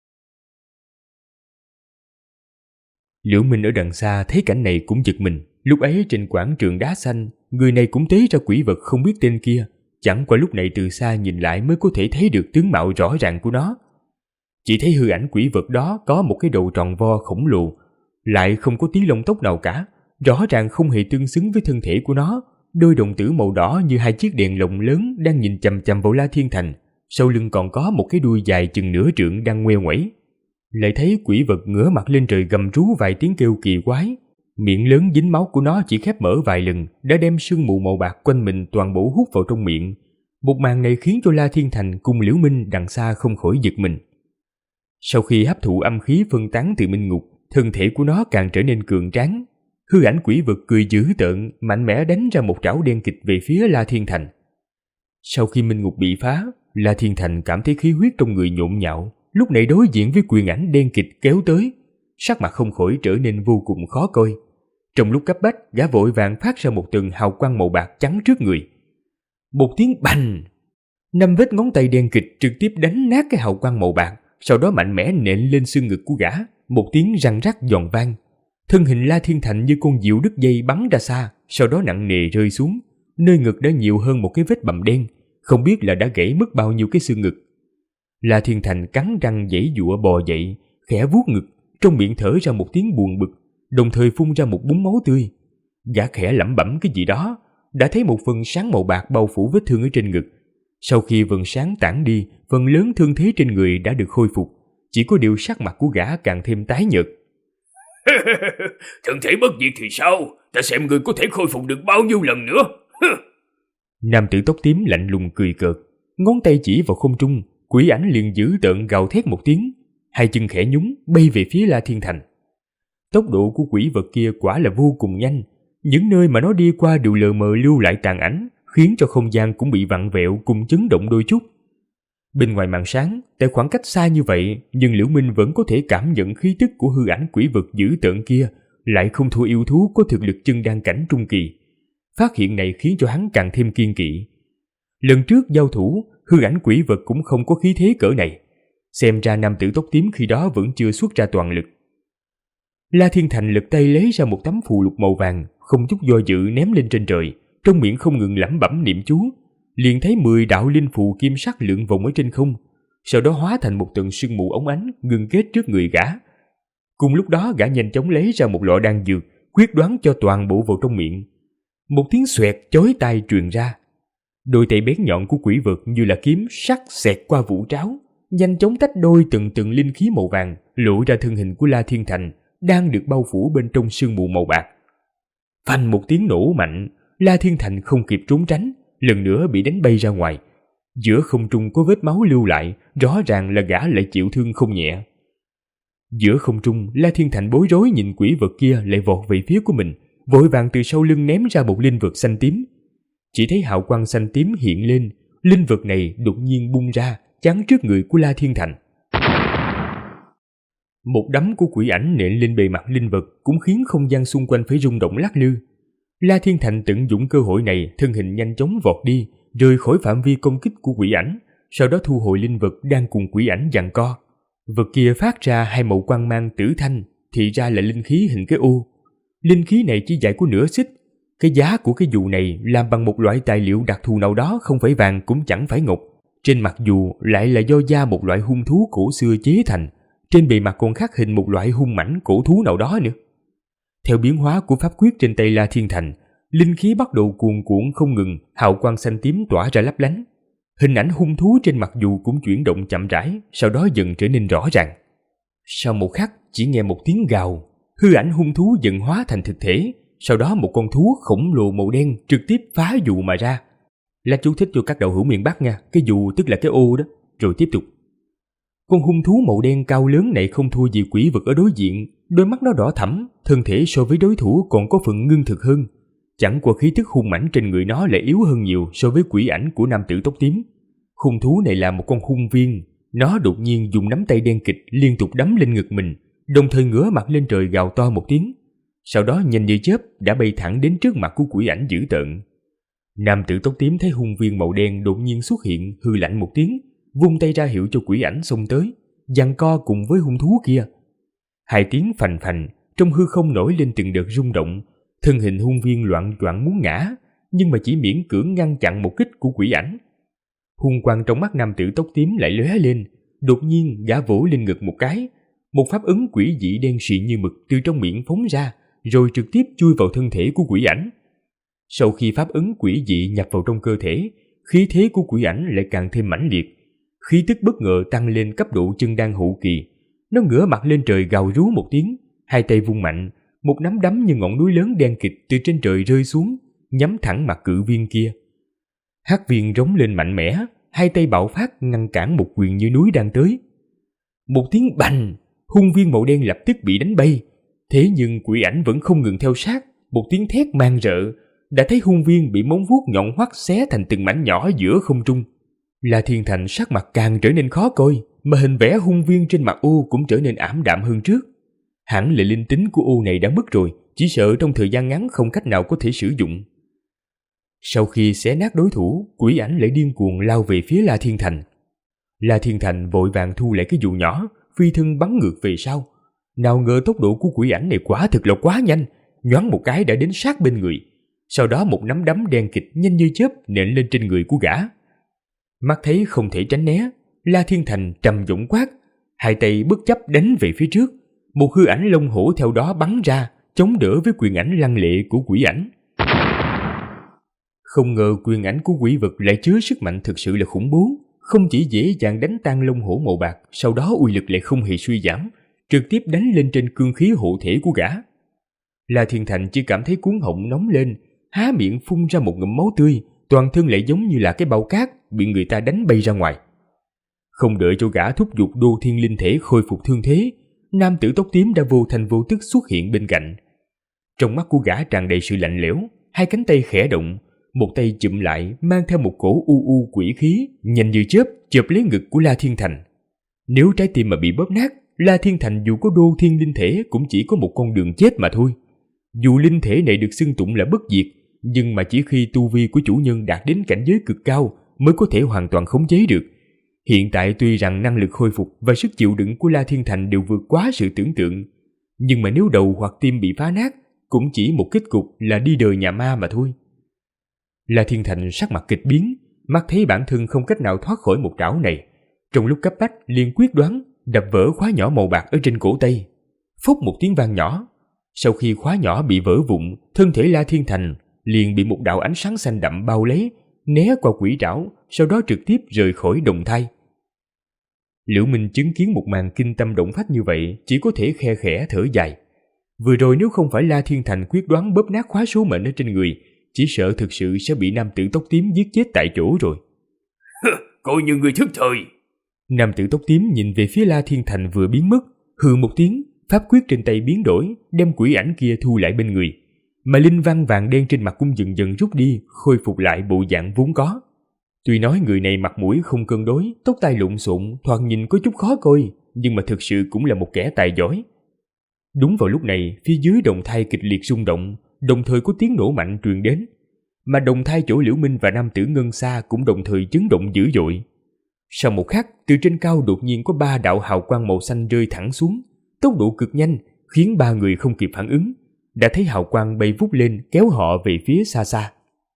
Liễu Minh ở đằng xa thấy cảnh này cũng giật mình. Lúc ấy trên quảng trường đá xanh, người này cũng tế ra quỷ vật không biết tên kia. Chẳng qua lúc này từ xa nhìn lại mới có thể thấy được tướng mạo rõ ràng của nó. Chỉ thấy hư ảnh quỷ vật đó có một cái đầu tròn vo khổng lồ, lại không có tí lông tóc nào cả, rõ ràng không hề tương xứng với thân thể của nó. Đôi đồng tử màu đỏ như hai chiếc đèn lồng lớn đang nhìn chằm chằm vào La Thiên Thành, sau lưng còn có một cái đuôi dài chừng nửa trượng đang ngoe nguẩy. Lại thấy quỷ vật ngửa mặt lên trời gầm rú vài tiếng kêu kỳ quái, miệng lớn dính máu của nó chỉ khép mở vài lần đã đem sương mù màu bạc quanh mình toàn bộ hút vào trong miệng. Một màn này khiến cho La Thiên Thành cùng Liễu Minh đằng xa không khỏi giật mình. Sau khi hấp thụ âm khí phân tán từ minh ngục, thân thể của nó càng trở nên cường tráng. Hư ảnh quỷ vật cười dữ tợn, mạnh mẽ đánh ra một trảo đen kịch về phía La Thiên Thành. Sau khi minh ngục bị phá, La Thiên Thành cảm thấy khí huyết trong người nhộn nhạo, lúc này đối diện với quyền ảnh đen kịch kéo tới, sắc mặt không khỏi trở nên vô cùng khó coi. Trong lúc cấp bách, gã vội vàng phát ra một tầng hào quang màu bạc chắn trước người. Một tiếng bành, 5 vết ngón tay đen kịch trực tiếp đánh nát cái hào quang màu bạc, sau đó mạnh mẽ nện lên xương ngực của gã, một tiếng răng rắc giòn vang. Thân hình La Thiên Thành như con diều đứt dây bắn ra xa, sau đó nặng nề rơi xuống, nơi ngực đã nhiều hơn một cái vết bầm đen, không biết là đã gãy mất bao nhiêu cái xương ngực. La Thiên Thành cắn răng giãy giụa bò dậy, khẽ vuốt ngực, trong miệng thở ra một tiếng buồn bực, đồng thời phun ra một búng máu tươi. Gã khẽ lẩm bẩm cái gì đó, đã thấy một phần sáng màu bạc bao phủ vết thương ở trên ngực. Sau khi vầng sáng tản đi, phần lớn thương thế trên người đã được khôi phục, chỉ có điều sắc mặt của gã càng thêm tái nhợt. Thân thể bất diệt thì sao? Ta xem người có thể khôi phục được bao nhiêu lần nữa. Nam tử tóc tím lạnh lùng cười cợt, ngón tay chỉ vào không trung, quỷ ảnh liền dữ tợn gào thét một tiếng, hai chân khẽ nhúng bay về phía La Thiên Thành. Tốc độ của quỷ vật kia quả là vô cùng nhanh, những nơi mà nó đi qua đều lờ mờ lưu lại tàn ảnh, khiến cho không gian cũng bị vặn vẹo cùng chấn động đôi chút. Bên ngoài màn sáng, tại khoảng cách xa như vậy, nhưng Liễu Minh vẫn có thể cảm nhận khí tức của hư ảnh quỷ vật dữ tợn kia, lại không thua yêu thú có thực lực chân đan cảnh trung kỳ. Phát hiện này khiến cho hắn càng thêm kiên kỵ. Lần trước giao thủ, hư ảnh quỷ vật cũng không có khí thế cỡ này. Xem ra nam tử tóc tím khi đó vẫn chưa xuất ra toàn lực. La Thiên Thành lật tay lấy ra một tấm phù lục màu vàng, không chút do dự ném lên trên trời, trong miệng không ngừng lẩm bẩm niệm chú. Liền thấy 10 đạo linh phù kim sắc lượn vòng ở trên không, sau đó hóa thành một tầng sương mù óng ánh ngưng kết trước người gã. Cùng lúc đó gã nhanh chóng lấy ra một lọ đan dược, quyết đoán cho toàn bộ vào trong miệng. Một tiếng xoẹt chói tai truyền ra. Đôi tay bén nhọn của quỷ vật như là kiếm sắc xẹt qua vũ tráo, nhanh chóng tách đôi từng từng linh khí màu vàng, lộ ra thân hình của La Thiên Thành đang được bao phủ bên trong sương mù màu bạc. Phanh một tiếng nổ mạnh, La Thiên Thành không kịp trốn tránh, lần nữa bị đánh bay ra ngoài. Giữa không trung có vết máu lưu lại, rõ ràng là gã lại chịu thương không nhẹ. Giữa không trung, La Thiên Thành bối rối nhìn quỷ vật kia lại vọt về phía của mình, vội vàng từ sau lưng ném ra một linh vật xanh tím. Chỉ thấy hào quang xanh tím hiện lên, linh vật này đột nhiên bung ra, chắn trước người của La Thiên Thành. Một đấm của quỷ ảnh nện lên bề mặt linh vật cũng khiến không gian xung quanh phải rung động lắc lư. La Thiên Thành tận dụng cơ hội này, thân hình nhanh chóng vọt đi, rời khỏi phạm vi công kích của quỷ ảnh, sau đó thu hồi linh vật đang cùng quỷ ảnh giằng co. Vật kia phát ra hai màu quang mang tử thanh, thì ra là linh khí hình cái ô. Linh khí này chỉ dài có nửa xích. Cái giá của cái dù này làm bằng một loại tài liệu đặc thù nào đó, không phải vàng cũng chẳng phải ngọc. Trên mặt dù lại là do da một loại hung thú cổ xưa chế thành, trên bề mặt còn khắc hình một loại hung mãnh cổ thú nào đó nữa. Theo biến hóa của pháp quyết trên tay La Thiên Thành, linh khí bắt đầu cuồn cuộn không ngừng, hào quang xanh tím tỏa ra lấp lánh. Hình ảnh hung thú trên mặt dù cũng chuyển động chậm rãi, sau đó dần trở nên rõ ràng. Sau một khắc, chỉ nghe một tiếng gào, hư ảnh hung thú dần hóa thành thực thể, sau đó một con thú khổng lồ màu đen trực tiếp phá dù mà ra. Là chú thích cho các đạo hữu miền Bắc nha, cái dù tức là cái ô đó, rồi tiếp tục. Con hung thú màu đen cao lớn này không thua gì quỷ vật ở đối diện, đôi mắt nó đỏ thẫm, thân thể so với đối thủ còn có phần ngưng thực hơn. Chẳng qua khí tức hung mãnh trên người nó lại yếu hơn nhiều so với quỷ ảnh của nam tử tóc tím. Hung thú này là một con hung viên, nó đột nhiên dùng nắm tay đen kịch liên tục đấm lên ngực mình, đồng thời ngửa mặt lên trời gào to một tiếng. Sau đó nhanh như chớp đã bay thẳng đến trước mặt của quỷ ảnh dữ tợn. Nam tử tóc tím thấy hung viên màu đen đột nhiên xuất hiện, hừ lạnh một tiếng, vung tay ra hiệu cho quỷ ảnh xông tới, giằng co cùng với hung thú kia. Hai tiếng phành phành, trong hư không nổi lên từng đợt rung động, thân hình hung viên loạng choạng muốn ngã, nhưng mà chỉ miễn cưỡng ngăn chặn một kích của quỷ ảnh. Hung quang trong mắt nam tử tóc tím lại lóe lên, đột nhiên gã vỗ lên ngực một cái, một pháp ấn quỷ dị đen xì như mực từ trong miệng phóng ra, rồi trực tiếp chui vào thân thể của quỷ ảnh. Sau khi pháp ấn quỷ dị nhập vào trong cơ thể, khí thế của quỷ ảnh lại càng thêm mãnh liệt, khí tức bất ngờ tăng lên cấp độ chân đan hậu kỳ. Nó ngửa mặt lên trời gào rú một tiếng, hai tay vung mạnh, một nắm đấm như ngọn núi lớn đen kịt từ trên trời rơi xuống, nhắm thẳng mặt cự viên kia. Hắc viên rống lên mạnh mẽ, hai tay bạo phát ngăn cản một quyền như núi đang tới. Một tiếng bành, hung viên màu đen lập tức bị đánh bay. Thế nhưng quỷ ảnh vẫn không ngừng theo sát, một tiếng thét man rợ, đã thấy hung viên bị móng vuốt nhọn hoắt xé thành từng mảnh nhỏ giữa không trung. La Thiên Thành sắc mặt càng trở nên khó coi, mà hình vẽ hung viên trên mặt ô cũng trở nên ảm đạm hơn trước. Hẳn là linh tính của ô này đã mất rồi, chỉ sợ trong thời gian ngắn không cách nào có thể sử dụng. Sau khi xé nát đối thủ, quỷ ảnh lại điên cuồng lao về phía La Thiên Thành. La Thiên Thành vội vàng thu lại cái dụ nhỏ, phi thân bắn ngược về sau. Nào ngờ tốc độ của quỷ ảnh này quả thực là quá nhanh, nhoáng một cái đã đến sát bên người. Sau đó một nắm đấm đen kịch nhanh như chớp nện lên trên người của gã. Mắt thấy không thể tránh né, La Thiên Thành trầm giọng quát, hai tay bất chấp đánh về phía trước. Một hư ảnh long hổ theo đó bắn ra, chống đỡ với quyền ảnh lăng lệ của quỷ ảnh. Không ngờ quyền ảnh của quỷ vật lại chứa sức mạnh thực sự là khủng bố, không chỉ dễ dàng đánh tan long hổ màu bạc, sau đó uy lực lại không hề suy giảm, trực tiếp đánh lên trên cương khí hộ thể của gã. La Thiên Thành chỉ cảm thấy cuống họng nóng lên, há miệng phun ra một ngụm máu tươi, toàn thân lại giống như là cái bao cát bị người ta đánh bay ra ngoài. Không đợi cho gã thúc giục đô thiên linh thể khôi phục thương thế, nam tử tóc tím đã vô thành vô tức xuất hiện bên cạnh. Trong mắt của gã tràn đầy sự lạnh lẽo, hai cánh tay khẽ động, một tay chụm lại mang theo một cổ u quỷ khí, nhanh như chớp chộp lấy ngực của La Thiên Thành. Nếu trái tim mà bị bóp nát, La Thiên Thành dù có đô thiên linh thể cũng chỉ có một con đường chết mà thôi. Dù linh thể này được xưng tụng là bất diệt, nhưng mà chỉ khi tu vi của chủ nhân đạt đến cảnh giới cực cao mới có thể hoàn toàn khống chế được. Hiện tại tuy rằng năng lực khôi phục và sức chịu đựng của La Thiên Thành đều vượt quá sự tưởng tượng, nhưng mà nếu đầu hoặc tim bị phá nát, cũng chỉ một kết cục là đi đời nhà ma mà thôi. La Thiên Thành sắc mặt kịch biến, mắt thấy bản thân không cách nào thoát khỏi một trảo này. Trong lúc cấp bách liền quyết đoán đập vỡ khóa nhỏ màu bạc ở trên cổ tay. Phốc một tiếng vang nhỏ. Sau khi khóa nhỏ bị vỡ vụn, thân thể La Thiên Thành liền bị một đạo ánh sáng xanh đậm bao lấy, né qua quỷ trảo, sau đó trực tiếp rời khỏi đồng thai. Liễu Minh chứng kiến một màn kinh tâm động phách như vậy, chỉ có thể khe khẽ thở dài. Vừa rồi nếu không phải La Thiên Thành quyết đoán bóp nát khóa số mệnh ở trên người, chỉ sợ thực sự sẽ bị nam tử tóc tím giết chết tại chỗ rồi. Coi như người thức thời. Nam tử tóc tím nhìn về phía La Thiên Thành vừa biến mất, hừ một tiếng, pháp quyết trên tay biến đổi, đem quỷ ảnh kia thu lại bên người. Mà linh văn vàng đen trên mặt cũng dần dần rút đi, khôi phục lại bộ dạng vốn có. Tuy nói người này mặt mũi không cân đối, tóc tai lộn xộn, thoạt nhìn có chút khó coi, nhưng mà thực sự cũng là một kẻ tài giỏi. Đúng vào lúc này, phía dưới đồng thai kịch liệt rung động, đồng thời có tiếng nổ mạnh truyền đến. Mà đồng thai chỗ Liễu Minh và nam tử Ngân Sa cũng đồng thời chấn động dữ dội. Sau một khắc, từ trên cao đột nhiên có 3 đạo hào quang màu xanh rơi thẳng xuống, tốc độ cực nhanh, khiến 3 người không kịp phản ứng, đã thấy hào quang bay vút lên kéo họ về phía xa xa.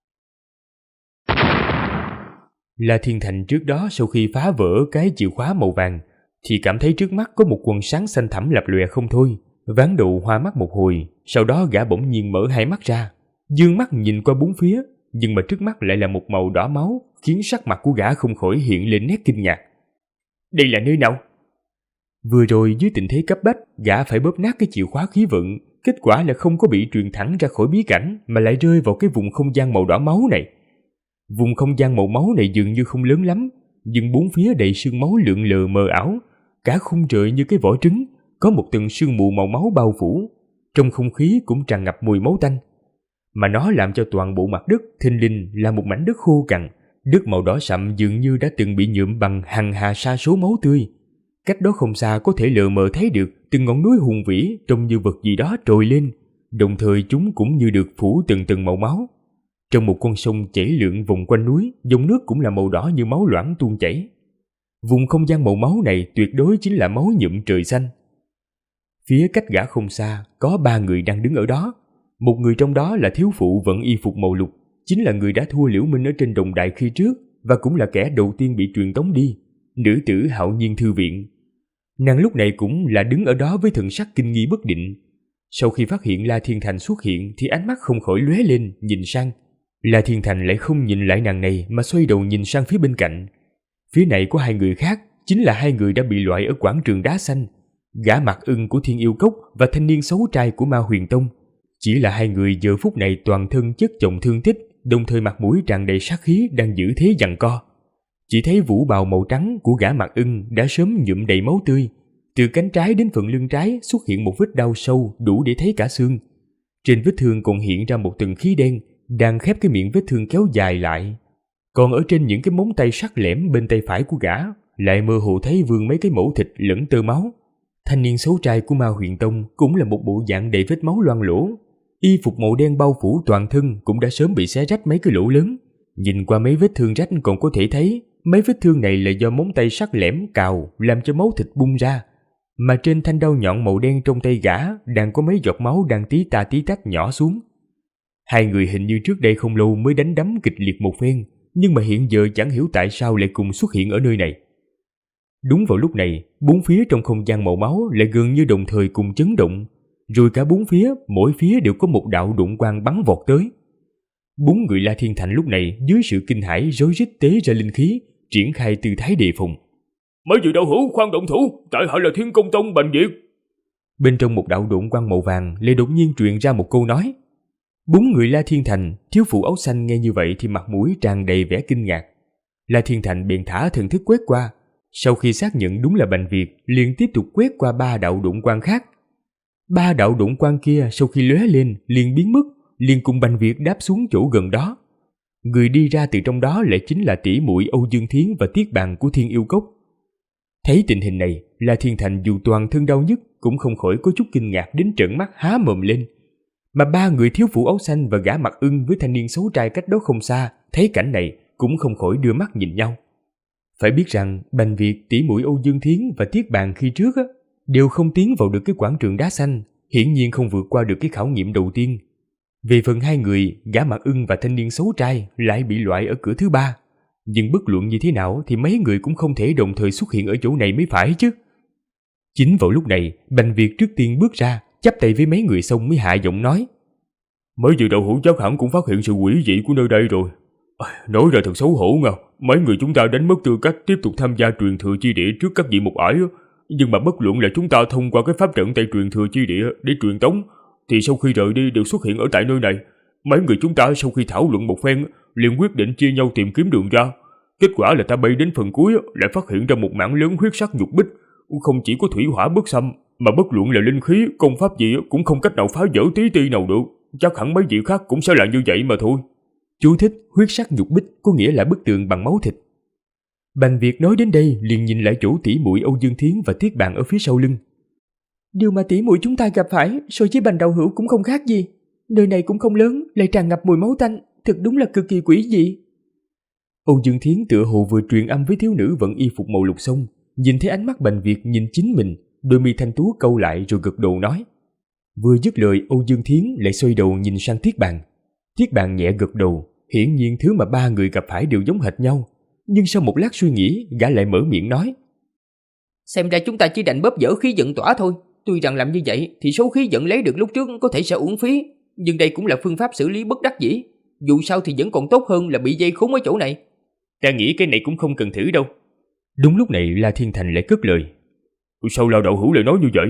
La Thiên Thành trước đó sau khi phá vỡ cái chìa khóa màu vàng thì cảm thấy trước mắt có một quần sáng xanh thẳm lập lòe không thôi, ván đầu hoa mắt một hồi, sau đó gã bỗng nhiên mở hai mắt ra, dương mắt nhìn qua bốn phía, nhưng mà trước mắt lại là một màu đỏ máu, khiến sắc mặt của gã không khỏi hiện lên nét kinh ngạc. Đây là nơi nào? Vừa rồi dưới tình thế cấp bách, gã phải bóp nát cái chìa khóa khí vận, kết quả là không có bị truyền thẳng ra khỏi bí cảnh mà lại rơi vào cái vùng không gian màu đỏ máu này. Vùng không gian màu máu này dường như không lớn lắm, nhưng bốn phía đầy sương máu lượn lờ mờ ảo, cả khung trời như cái vỏ trứng, có một tầng sương mù màu máu bao phủ. Trong không khí cũng tràn ngập mùi máu tanh. Mà nó làm cho toàn bộ mặt đất thình lình là một mảnh đất khô cằn, đất màu đỏ sậm dường như đã từng bị nhuộm bằng hằng hà sa số máu tươi. Cách đó không xa có thể lờ mờ thấy được từng ngọn núi hùng vĩ trông như vật gì đó trồi lên, đồng thời chúng cũng như được phủ từng tầng màu máu. Trong một con sông chảy lượn vòng quanh núi, dòng nước cũng là màu đỏ như máu loãng tuôn chảy. Vùng không gian màu máu này tuyệt đối chính là máu nhuộm trời xanh. Phía cách gã không xa có 3 người đang đứng ở đó. Một người trong đó là thiếu phụ vận y phục màu lục, chính là người đã thua Liễu Minh ở trên đồng đài khi trước và cũng là kẻ đầu tiên bị truyền tống đi, nữ tử Hạo Nhiên Thư Viện. Nàng lúc này cũng là đứng ở đó với thần sắc kinh nghi bất định. Sau khi phát hiện La Thiên Thành xuất hiện thì ánh mắt không khỏi lóe lên nhìn sang. La Thiên Thành lại không nhìn lại nàng này mà xoay đầu nhìn sang phía bên cạnh. Phía này có 2 người khác, chính là 2 người đã bị loại ở quảng trường đá xanh, gã Mặc Ưng của Thiên Yêu Cốc và thanh niên xấu trai của Ma Huyền Tông. Chỉ là 2 người giờ phút này toàn thân chất chồng thương tích, đồng thời mặt mũi tràn đầy sát khí đang giữ thế giằng co. Chỉ thấy vũ bào màu trắng của gã Mặc Ưng đã sớm nhuộm đầy máu tươi, từ cánh trái đến phần lưng trái xuất hiện một vết đau sâu đủ để thấy cả xương. Trên vết thương còn hiện ra một tầng khí đen đang khép cái miệng vết thương kéo dài lại. Còn ở trên những cái móng tay sắc lẻm bên tay phải của gã lại mơ hồ thấy vương mấy cái mẩu thịt lẫn tơ máu. Thanh niên xấu trai của Ma Huyền Tông cũng là một bộ dạng đầy vết máu loang lỗ. Y phục màu đen bao phủ toàn thân cũng đã sớm bị xé rách mấy cái lỗ lớn. Nhìn qua mấy vết thương rách còn có thể thấy mấy vết thương này là do móng tay sắc lẻm cào làm cho máu thịt bung ra. Mà trên thanh đao nhọn màu đen trong tay gã đang có mấy giọt máu đang tí ta tí tách nhỏ xuống. 2 người hình như trước đây không lâu mới đánh đấm kịch liệt một phen, nhưng mà hiện giờ chẳng hiểu tại sao lại cùng xuất hiện ở nơi này. Đúng vào lúc này, 4 phía trong không gian màu máu lại gần như đồng thời cùng chấn động, rồi cả 4 phía, mỗi phía đều có một đạo đụng quang bắn vọt tới. 4 người La Thiên Thành lúc này dưới sự kinh hãi rối rít tế ra linh khí, triển khai tư thái đề phòng. Mấy vị đạo hữu khoan động thủ, tại hạ là Thiên Công Tông Bành Việt. Bên trong một đạo đụng quang màu vàng lại đột nhiên truyền ra một câu nói. 4 người La Thiên Thành, thiếu phụ áo xanh nghe như vậy thì mặt mũi tràn đầy vẻ kinh ngạc. La Thiên Thành bèn thả thần thức quét qua, sau khi xác nhận đúng là Bành Việt, liền tiếp tục quét qua 3 đạo đụng quang khác. 3 đạo đụng quang kia sau khi lóe lên liền biến mất, liền cùng Bành Việt đáp xuống chỗ gần đó. Người đi ra từ trong đó lại chính là tỷ muội Âu Dương Thiến và Tiết Bàn của Thiên Yêu Cốc. Thấy tình hình này, La Thiên Thành dù toàn thân đau nhức cũng không khỏi có chút kinh ngạc đến trợn mắt há mồm lên. Mà 3 người thiếu phụ áo xanh và gã Mặc Ưng với thanh niên xấu trai cách đó không xa thấy cảnh này cũng không khỏi đưa mắt nhìn nhau. Phải biết rằng Bành Việt, tỷ muội Âu Dương Thiến và Tiết Bàn khi trước đều không tiến vào được cái quảng trường đá xanh, hiển nhiên không vượt qua được cái khảo nghiệm đầu tiên. Về phần 2 người, gã Mặc Ưng và thanh niên xấu trai lại bị loại ở cửa thứ 3. Nhưng bất luận như thế nào thì mấy người cũng không thể đồng thời xuất hiện ở chỗ này mới phải chứ. Chính vào lúc này, Bành Việt trước tiên bước ra, chắp tay với mấy người xong mới hạ giọng nói. Mấy vị đạo hữu chắc hẳn cũng phát hiện sự quỷ dị của nơi đây rồi. Nói ra thật xấu hổ nha, mấy người chúng ta đánh mất tư cách tiếp tục tham gia truyền thừa chi địa trước các vị mục ải. Nhưng mà bất luận là chúng ta thông qua cái pháp trận tay truyền thừa chi địa để truyền tống, thì sau khi rời đi đều xuất hiện ở tại nơi này. Mấy người chúng ta sau khi thảo luận một phen liền quyết định chia nhau tìm kiếm đường ra. Kết quả là ta bay đến phần cuối lại phát hiện ra một mảng lớn huyết sắc nhục bích, không chỉ có thủy hỏa bất xâm mà bất luận là linh khí, công pháp gì cũng không cách nào phá vỡ tí ti nào được. Chắc hẳn mấy vị khác cũng sẽ là như vậy mà thôi. Chú thích huyết sắc nhục bích có nghĩa là bức tường bằng máu thịt. Bành Việt nói đến đây liền nhìn lại chỗ tỷ muội Âu Dương Thiến và Tiết Bàn ở phía sau lưng. Điều mà tỷ muội chúng ta gặp phải so với Bành đạo hữu cũng không khác gì. Nơi này cũng không lớn, lại tràn ngập mùi máu tanh, thực đúng là cực kỳ quỷ dị. Âu Dương Thiến tựa hồ vừa truyền âm với thiếu nữ vận y phục màu lục xong, nhìn thấy ánh mắt Bành Việt nhìn chính mình, đôi mi thanh tú câu lại rồi gật đầu nói. Vừa dứt lời, Âu Dương Thiến lại xoay đầu nhìn sang Tiết Bàn. Tiết Bàn nhẹ gật đầu, hiển nhiên thứ mà 3 người gặp phải đều giống hệt nhau. Nhưng sau một lát suy nghĩ, gã lại mở miệng nói. Xem ra chúng ta chỉ đành bóp dỡ khí vận tỏa thôi. Tuy rằng làm như vậy thì số khí vận lấy được lúc trước có thể sẽ uổng phí, nhưng đây cũng là phương pháp xử lý bất đắc dĩ. Dù sao thì vẫn còn tốt hơn là bị dây khốn ở chỗ này. Ta nghĩ cái này cũng không cần thử đâu. Đúng lúc này La Thiên Thành lại cất lời. Sao La đạo hữu lại nói như vậy?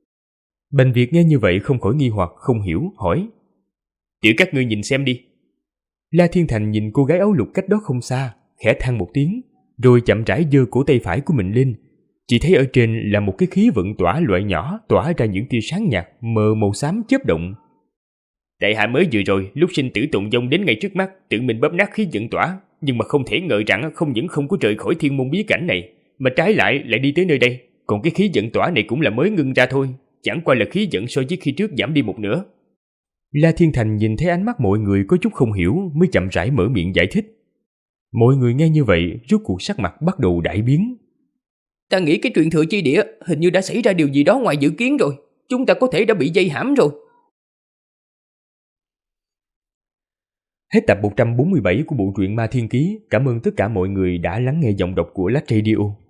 Bành Việt nghe như vậy không khỏi nghi hoặc không hiểu, hỏi. Tiểu các ngươi nhìn xem đi. La Thiên Thành nhìn cô gái áo lục cách đó không xa, khẽ than một tiếng, rồi chậm rãi giơ cổ tay phải của mình lên. Chỉ thấy ở trên là một cái khí vận tỏa loại nhỏ tỏa ra những tia sáng nhạt mờ màu xám chớp động. Tại hạ mới vừa rồi lúc sinh tử tụng vong đến ngay trước mắt, tự mình bóp nát khí vận tỏa, nhưng mà không thể ngờ rằng không những không có rời khỏi thiên môn bí cảnh này, mà trái lại đi tới nơi đây. Còn cái khí vận tỏa này cũng là mới ngưng ra thôi, chẳng qua là khí vận so với khi trước giảm đi một nửa. La Thiên Thành nhìn thấy ánh mắt mọi người có chút không hiểu, mới chậm rãi mở miệng giải thích. Mọi người nghe như vậy, rốt cuộc sắc mặt bắt đầu đại biến. Ta nghĩ cái truyền thừa chi địa hình như đã xảy ra điều gì đó ngoài dự kiến rồi. Chúng ta có thể đã bị dây hãm rồi. Hết tập 147 của bộ truyện Ma Thiên Ký. Cảm ơn tất cả mọi người đã lắng nghe giọng đọc của Lách Radio.